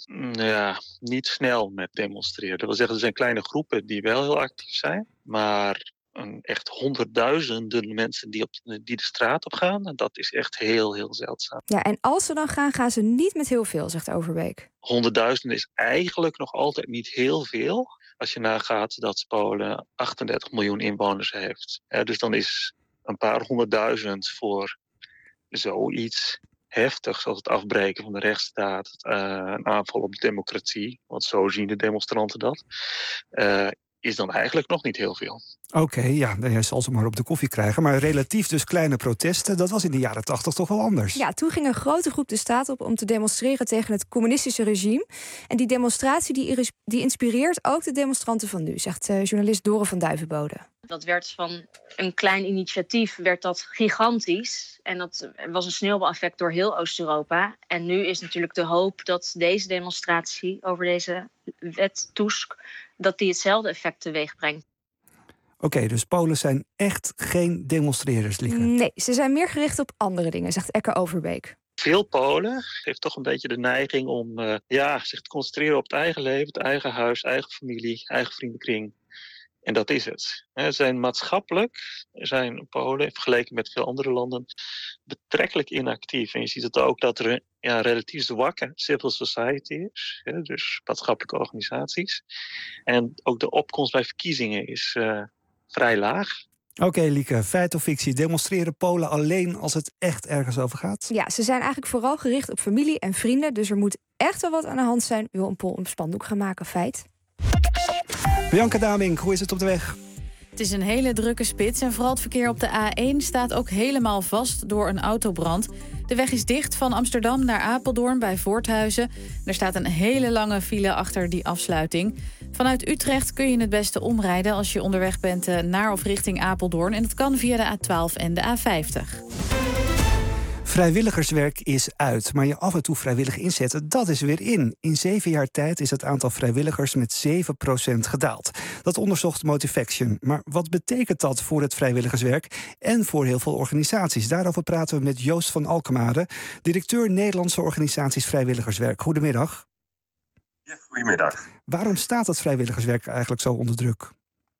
niet snel met demonstreren. Dat wil zeggen, er zijn kleine groepen die wel heel actief zijn. Maar echt honderdduizenden mensen die de straat op gaan, dat is echt heel, heel zeldzaam. Ja, en als ze dan gaan, gaan ze niet met heel veel, zegt Overbeek. 100.000 is eigenlijk nog altijd niet heel veel. Als je nagaat dat Polen 38 miljoen inwoners heeft. Dus dan is een paar 100.000 voor zoiets heftig, zoals het afbreken van de rechtsstaat, een aanval op de democratie, want zo zien de demonstranten dat, is dan eigenlijk nog niet heel veel. Oké, hij zal ze maar op de koffie krijgen. Maar relatief dus kleine protesten, dat was in de jaren 80 toch wel anders. Ja, toen ging een grote groep de straat op om te demonstreren tegen het communistische regime. En die demonstratie die inspireert ook de demonstranten van nu, zegt journalist Dore van Duivenbode. Dat werd van een klein initiatief, werd dat gigantisch. En dat was een sneeuwbaleffect door heel Oost-Europa. En nu is natuurlijk de hoop dat deze demonstratie over deze wet Tusk, dat die hetzelfde effect teweeg brengt. Oké, dus Polen zijn echt geen demonstreerders, Lieke? Nee, ze zijn meer gericht op andere dingen, zegt Ekke Overbeek. Veel Polen heeft toch een beetje de neiging om zich te concentreren op het eigen leven, het eigen huis, eigen familie, eigen vriendenkring. En dat is het. Ze zijn maatschappelijk, zijn Polen, vergeleken met veel andere landen, betrekkelijk inactief. En je ziet het ook dat er een relatief zwakke civil society is. Dus maatschappelijke organisaties. En ook de opkomst bij verkiezingen is vrij laag. Oké, Lieke, feit of fictie? Demonstreren Polen alleen als het echt ergens over gaat? Ja, ze zijn eigenlijk vooral gericht op familie en vrienden. Dus er moet echt wel wat aan de hand zijn. Wil een Pool een spandoek gaan maken, feit. Bianca Damink, hoe is het op de weg? Het is een hele drukke spits en vooral het verkeer op de A1 staat ook helemaal vast door een autobrand. De weg is dicht van Amsterdam naar Apeldoorn bij Voorthuizen. Er staat een hele lange file achter die afsluiting. Vanuit Utrecht kun je het beste omrijden als je onderweg bent naar of richting Apeldoorn. En dat kan via de A12 en de A50. Vrijwilligerswerk is uit, maar je af en toe vrijwillig inzetten, dat is weer in. In 7 jaar tijd is het aantal vrijwilligers met 7% gedaald. Dat onderzocht Motivaction. Maar wat betekent dat voor het vrijwilligerswerk en voor heel veel organisaties? Daarover praten we met Joost van Alkemade, directeur Nederlandse organisaties Vrijwilligerswerk. Goedemiddag. Ja, goedemiddag. Waarom staat het vrijwilligerswerk eigenlijk zo onder druk?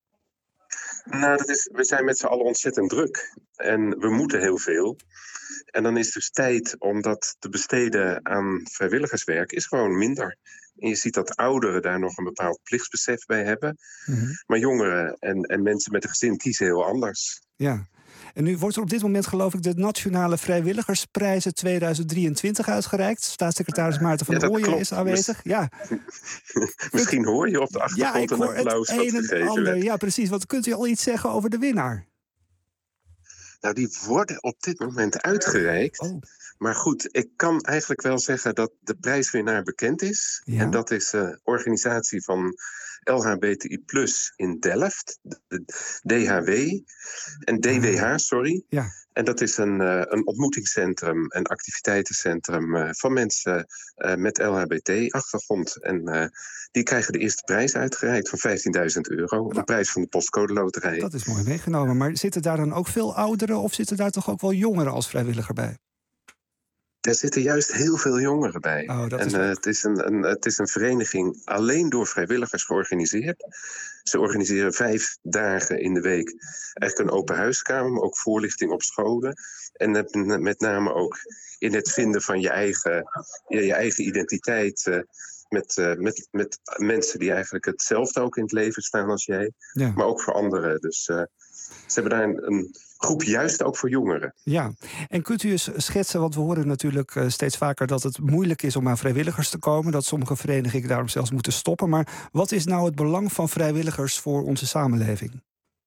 Nou, we zijn met z'n allen ontzettend druk. En we moeten heel veel. En dan is dus tijd om dat te besteden aan vrijwilligerswerk is gewoon minder. En je ziet dat ouderen daar nog een bepaald plichtsbesef bij hebben. Maar jongeren en mensen met een gezin kiezen heel anders. Ja. En nu wordt er op dit moment, geloof ik, de Nationale Vrijwilligersprijzen 2023 uitgereikt. Staatssecretaris Maarten van Ooyen is aanwezig. Ja. Misschien hoor je op de achtergrond een applaus wat gegeven werd. Ja, precies. Wat kunt u al iets zeggen over de winnaar? Nou, die worden op dit moment uitgereikt. Oh. Maar goed, ik kan eigenlijk wel zeggen dat de prijswinnaar bekend is. Ja. En dat is de organisatie van LHBTI+ in Delft, de DHW en DWH, sorry. Ja. En dat is een ontmoetingscentrum, een activiteitencentrum van mensen met LHBT-achtergrond. En die krijgen de eerste prijs uitgereikt van €15.000. De prijs van de Postcode Loterij. Dat is mooi meegenomen. Maar zitten daar dan ook veel ouderen of zitten daar toch ook wel jongeren als vrijwilliger bij? Er zitten juist heel veel jongeren bij. Het is een vereniging alleen door vrijwilligers georganiseerd. Ze organiseren 5 dagen in de week eigenlijk een open huiskamer, maar ook voorlichting op scholen. En met name ook in het vinden van je eigen identiteit. Met mensen die eigenlijk hetzelfde ook in het leven staan als jij. Ja. Maar ook voor anderen. Dus ze hebben daar een groep juist ook voor jongeren. Ja, en kunt u eens schetsen, want we horen natuurlijk steeds vaker dat het moeilijk is om aan vrijwilligers te komen, dat sommige verenigingen daarom zelfs moeten stoppen. Maar wat is nou het belang van vrijwilligers voor onze samenleving?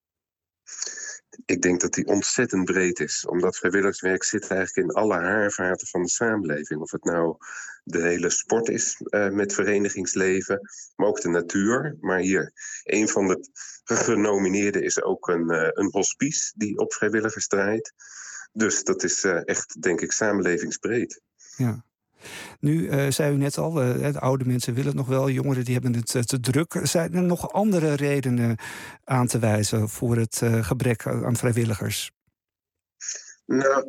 Ik denk dat die ontzettend breed is. Omdat vrijwilligerswerk zit eigenlijk in alle haarvaten van de samenleving. Of het nou de hele sport is met verenigingsleven, maar ook de natuur. Maar hier, een van de genomineerden is ook een hospice die op vrijwilligers draait. Dus dat is echt, denk ik, samenlevingsbreed. Ja. Nu zei u net al, de oude mensen willen het nog wel, jongeren die hebben het te druk. Zijn er nog andere redenen aan te wijzen voor het gebrek aan vrijwilligers? Nou,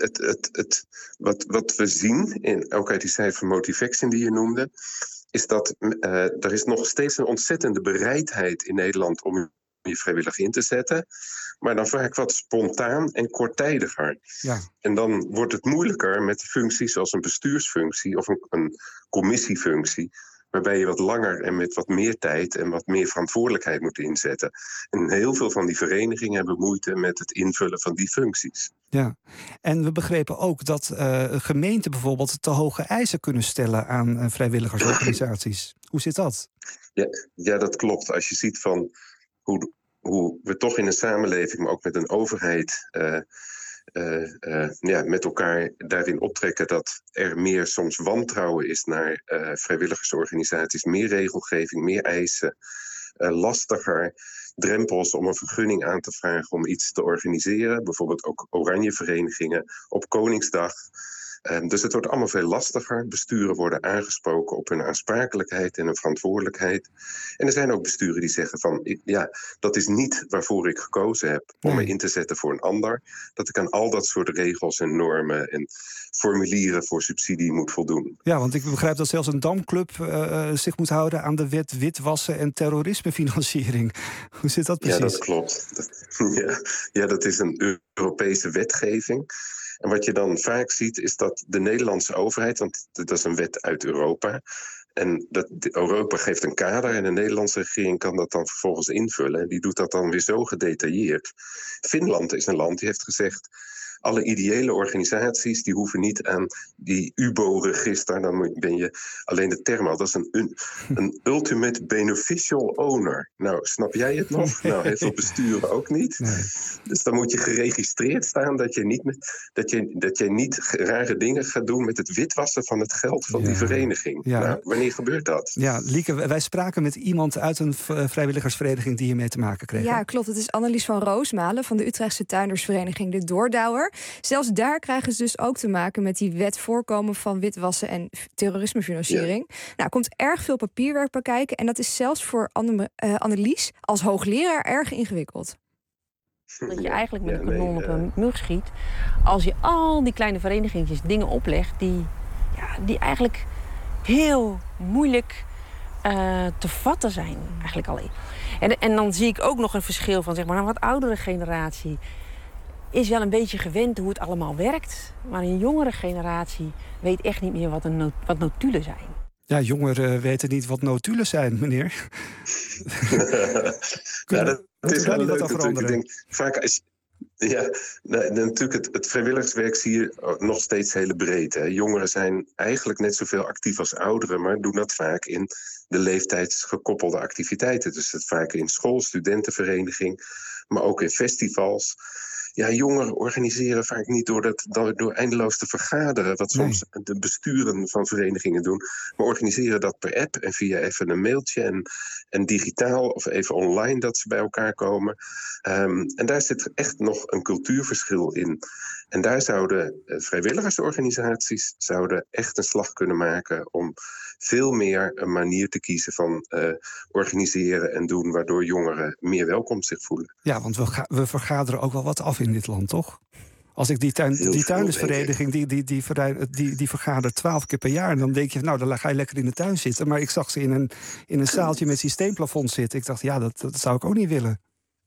wat we zien, ook uit die cijfer van Motivaction die je noemde, is dat er is nog steeds een ontzettende bereidheid in Nederland om je vrijwillig in te zetten. Maar dan vaak wat spontaan en korttijdiger. Ja. En dan wordt het moeilijker met functies zoals een bestuursfunctie of een commissiefunctie, waarbij je wat langer en met wat meer tijd en wat meer verantwoordelijkheid moet inzetten. En heel veel van die verenigingen hebben moeite met het invullen van die functies. Ja, en we begrepen ook dat gemeenten bijvoorbeeld te hoge eisen kunnen stellen aan vrijwilligersorganisaties. Hoe zit dat? Ja, dat klopt. Als je ziet van hoe we toch in een samenleving, maar ook met een overheid, met elkaar daarin optrekken dat er meer soms wantrouwen is naar vrijwilligersorganisaties, meer regelgeving, meer eisen, lastiger drempels om een vergunning aan te vragen om iets te organiseren. Bijvoorbeeld ook Oranjeverenigingen op Koningsdag. Dus het wordt allemaal veel lastiger. Besturen worden aangesproken op hun aansprakelijkheid en hun verantwoordelijkheid. En er zijn ook besturen die zeggen van, ja, dat is niet waarvoor ik gekozen heb om me in te zetten voor een ander. Dat ik aan al dat soort regels en normen en formulieren voor subsidie moet voldoen. Ja, want ik begrijp dat zelfs een damclub zich moet houden aan de wet witwassen en terrorismefinanciering. Hoe zit dat precies? Ja, dat klopt. Ja, dat is een Europese wetgeving. En wat je dan vaak ziet is dat de Nederlandse overheid, want dat is een wet uit Europa, en Europa geeft een kader en de Nederlandse regering kan dat dan vervolgens invullen. En die doet dat dan weer zo gedetailleerd. Finland is een land die heeft gezegd, alle ideële organisaties die hoeven niet aan die UBO-register. Dan ben je alleen de term al. Dat is een ultimate beneficial owner. Nou, snap jij het nog? Nou, heel veel besturen ook niet. Nee. Dus dan moet je geregistreerd staan dat je niet rare dingen gaat doen met het witwassen van het geld van die vereniging. Ja. Nou, wanneer gebeurt dat? Ja, Lieke, wij spraken met iemand uit een vrijwilligersvereniging die hiermee te maken kreeg. Ja, klopt. Het is Annelies van Roosmalen van de Utrechtse tuindersvereniging De Doordouwer. Zelfs daar krijgen ze dus ook te maken met die wet voorkomen van witwassen en terrorismefinanciering. Ja. Nou, er komt erg veel papierwerk bij kijken en dat is zelfs voor Annelies als hoogleraar erg ingewikkeld. Dat je eigenlijk met een kanon op een mug schiet als je al die kleine verenigingjes dingen oplegt die eigenlijk heel moeilijk te vatten zijn. Eigenlijk alleen. En dan zie ik ook nog een verschil van zeg maar een wat oudere generatie is wel een beetje gewend hoe het allemaal werkt. Maar een jongere generatie weet echt niet meer wat notulen zijn. Ja, jongeren weten niet wat notulen zijn, meneer. Dat is wel niet leuk wat natuurlijk. Ik denk, vaak is... Ja, natuurlijk het vrijwilligerswerk zie je nog steeds hele breed. Hè. Jongeren zijn eigenlijk net zoveel actief als ouderen, maar doen dat vaak in de leeftijdsgekoppelde activiteiten. Dus het vaak in school, studentenvereniging, maar ook in festivals. Ja, jongeren organiseren vaak niet door eindeloos te vergaderen, wat soms de besturen van verenigingen doen, maar organiseren dat per app en via even een mailtje en digitaal of even online dat ze bij elkaar komen. En daar zit echt nog een cultuurverschil in. En daar zouden vrijwilligersorganisaties echt een slag kunnen maken om veel meer een manier te kiezen van organiseren en doen, waardoor jongeren meer welkom zich voelen. Ja, want we vergaderen ook wel wat af in dit land, toch? Als ik die tuindersvereniging, die vergadert 12 keer per jaar. En dan denk je, nou, dan ga je lekker in de tuin zitten. Maar ik zag ze in een zaaltje met systeemplafond zitten. Ik dacht, ja, dat zou ik ook niet willen.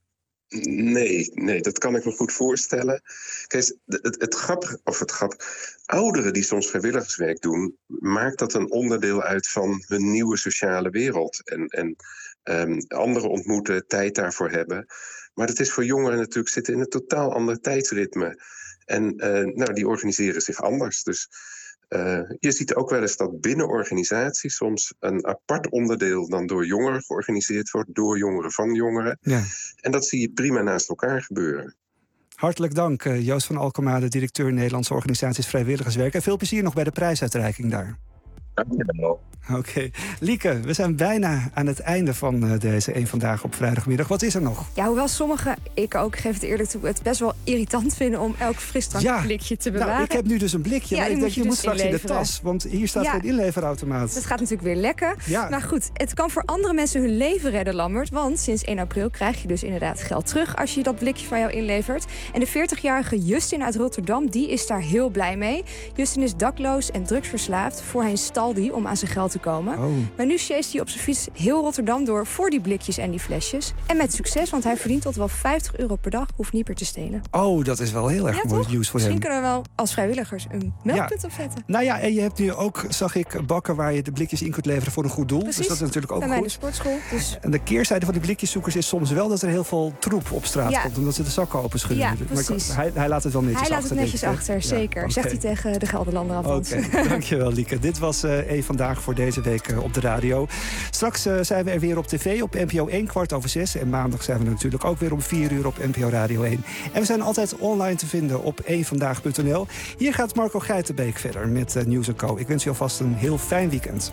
Nee, dat kan ik me goed voorstellen. Kijk, het grappige, ouderen die soms vrijwilligerswerk doen, maakt dat een onderdeel uit van hun nieuwe sociale wereld. En anderen ontmoeten, tijd daarvoor hebben. Maar dat is voor jongeren natuurlijk zitten in een totaal ander tijdsritme. En die organiseren zich anders. Dus je ziet ook wel eens dat binnen organisaties soms een apart onderdeel dan door jongeren georganiseerd wordt, door jongeren van jongeren. Ja. En dat zie je prima naast elkaar gebeuren. Hartelijk dank, Joost van Alkemade, directeur Nederlandse Organisaties Vrijwilligerswerk. En veel plezier nog bij de prijsuitreiking daar. Dankjewel. Oké. Lieke, we zijn bijna aan het einde van deze Eén Vandaag op vrijdagmiddag. Wat is er nog? Ja, hoewel sommigen, ik ook, geef het eerlijk toe, het best wel irritant vinden om elk frisdrankblikje te bewaren. Nou, ik heb nu dus een blikje, maar ik denk, je moet straks in de tas. Want hier staat geen inleverautomaat. Dat gaat natuurlijk weer lekker. Ja. Maar goed, het kan voor andere mensen hun leven redden, Lambert. Want sinds 1 april krijg je dus inderdaad geld terug als je dat blikje van jou inlevert. En de 40-jarige Justin uit Rotterdam, die is daar heel blij mee. Justin is dakloos en drugsverslaafd. Voorheen stal die om aan zijn geld te komen. Oh. Maar nu sjeest hij op zijn fiets heel Rotterdam door voor die blikjes en die flesjes. En met succes, want hij verdient tot wel €50 per dag, hoeft niet meer te stelen. Oh, dat is wel heel erg mooi nieuws voor hem. Misschien kunnen we wel als vrijwilligers een meldpunt opzetten. Nou ja, en je hebt nu ook, zag ik, bakken waar je de blikjes in kunt leveren voor een goed doel. Precies. Dus dat is natuurlijk ook bij goed. Bij de sportschool. Dus... En de keerzijde van die blikjeszoekers is soms wel dat er heel veel troep op straat komt, omdat ze de zakken openschuren. Ja, precies. Maar hij laat het wel netjes achter. Hij laat het netjes achter, zeker. Ja, okay. Zegt hij tegen de Gelderlander alvast. Oké, dankjewel Lieke. Dit was Eén Vandaag voor deze week op de radio. Straks zijn we er weer op tv op NPO 1, 5:15. En maandag zijn we natuurlijk ook weer om 4:00 op NPO Radio 1. En we zijn altijd online te vinden op eenvandaag.nl. Hier gaat Marco Geitenbeek verder met Nieuws & Co. Ik wens u alvast een heel fijn weekend.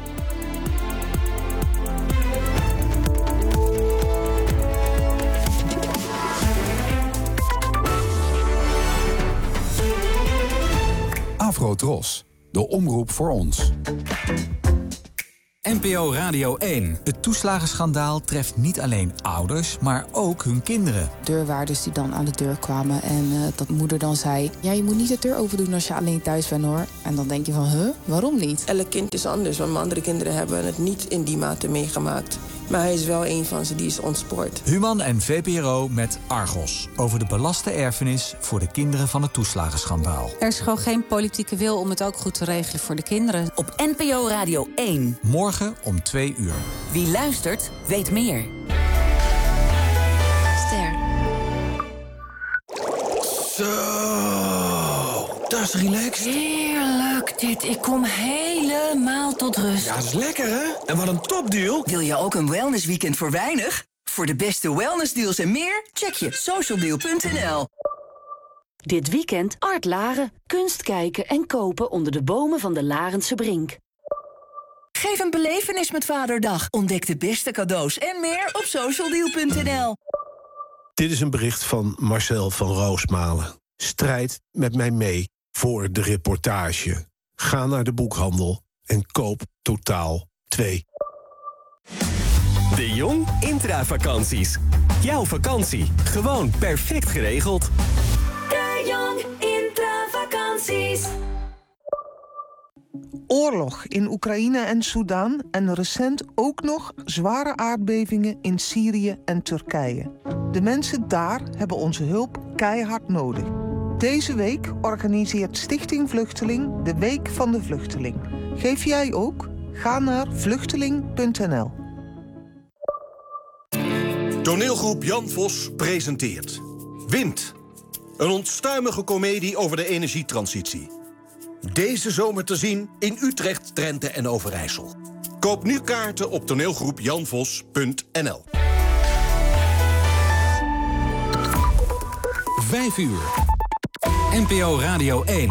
Afro-Tros, de omroep voor ons. NPO Radio 1. Het toeslagenschandaal treft niet alleen ouders, maar ook hun kinderen. Deurwaarders die dan aan de deur kwamen en dat moeder dan zei... ja, je moet niet de deur open doen als je alleen thuis bent, hoor. En dan denk je van, waarom niet? Elk kind is anders, want mijn andere kinderen hebben het niet in die mate meegemaakt. Maar hij is wel een van ze, die is ontspoord. Human en VPRO met Argos. Over de belaste erfenis voor de kinderen van het toeslagenschandaal. Er is gewoon geen politieke wil om het ook goed te regelen voor de kinderen. Op NPO Radio 1. Morgen om 2:00. Wie luistert, weet meer. Ster. Zo, dat is relaxed. Heerlijk dit. Ik kom helemaal tot rust. Ja, dat is lekker, hè? En wat een topdeal. Wil je ook een wellnessweekend voor weinig? Voor de beste wellnessdeals en meer, check je socialdeal.nl. Dit weekend Art Laren. Kunst kijken en kopen onder de bomen van de Larense Brink. Geef een belevenis met Vaderdag. Ontdek de beste cadeaus en meer op socialdeal.nl. Dit is een bericht van Marcel van Roosmalen. Strijd met mij mee voor de reportage. Ga naar de boekhandel en koop Totaal 2. De Jong Intravakanties. Jouw vakantie, gewoon perfect geregeld. De Jong Intravakanties. Oorlog in Oekraïne en Soedan en recent ook nog zware aardbevingen in Syrië en Turkije. De mensen daar hebben onze hulp keihard nodig. Deze week organiseert Stichting Vluchteling de Week van de Vluchteling. Geef jij ook? Ga naar vluchteling.nl. Toneelgroep Jan Vos presenteert Wind. Een onstuimige komedie over de energietransitie. Deze zomer te zien in Utrecht, Drenthe en Overijssel. Koop nu kaarten op toneelgroepjanvos.nl. 5 uur. NPO Radio 1.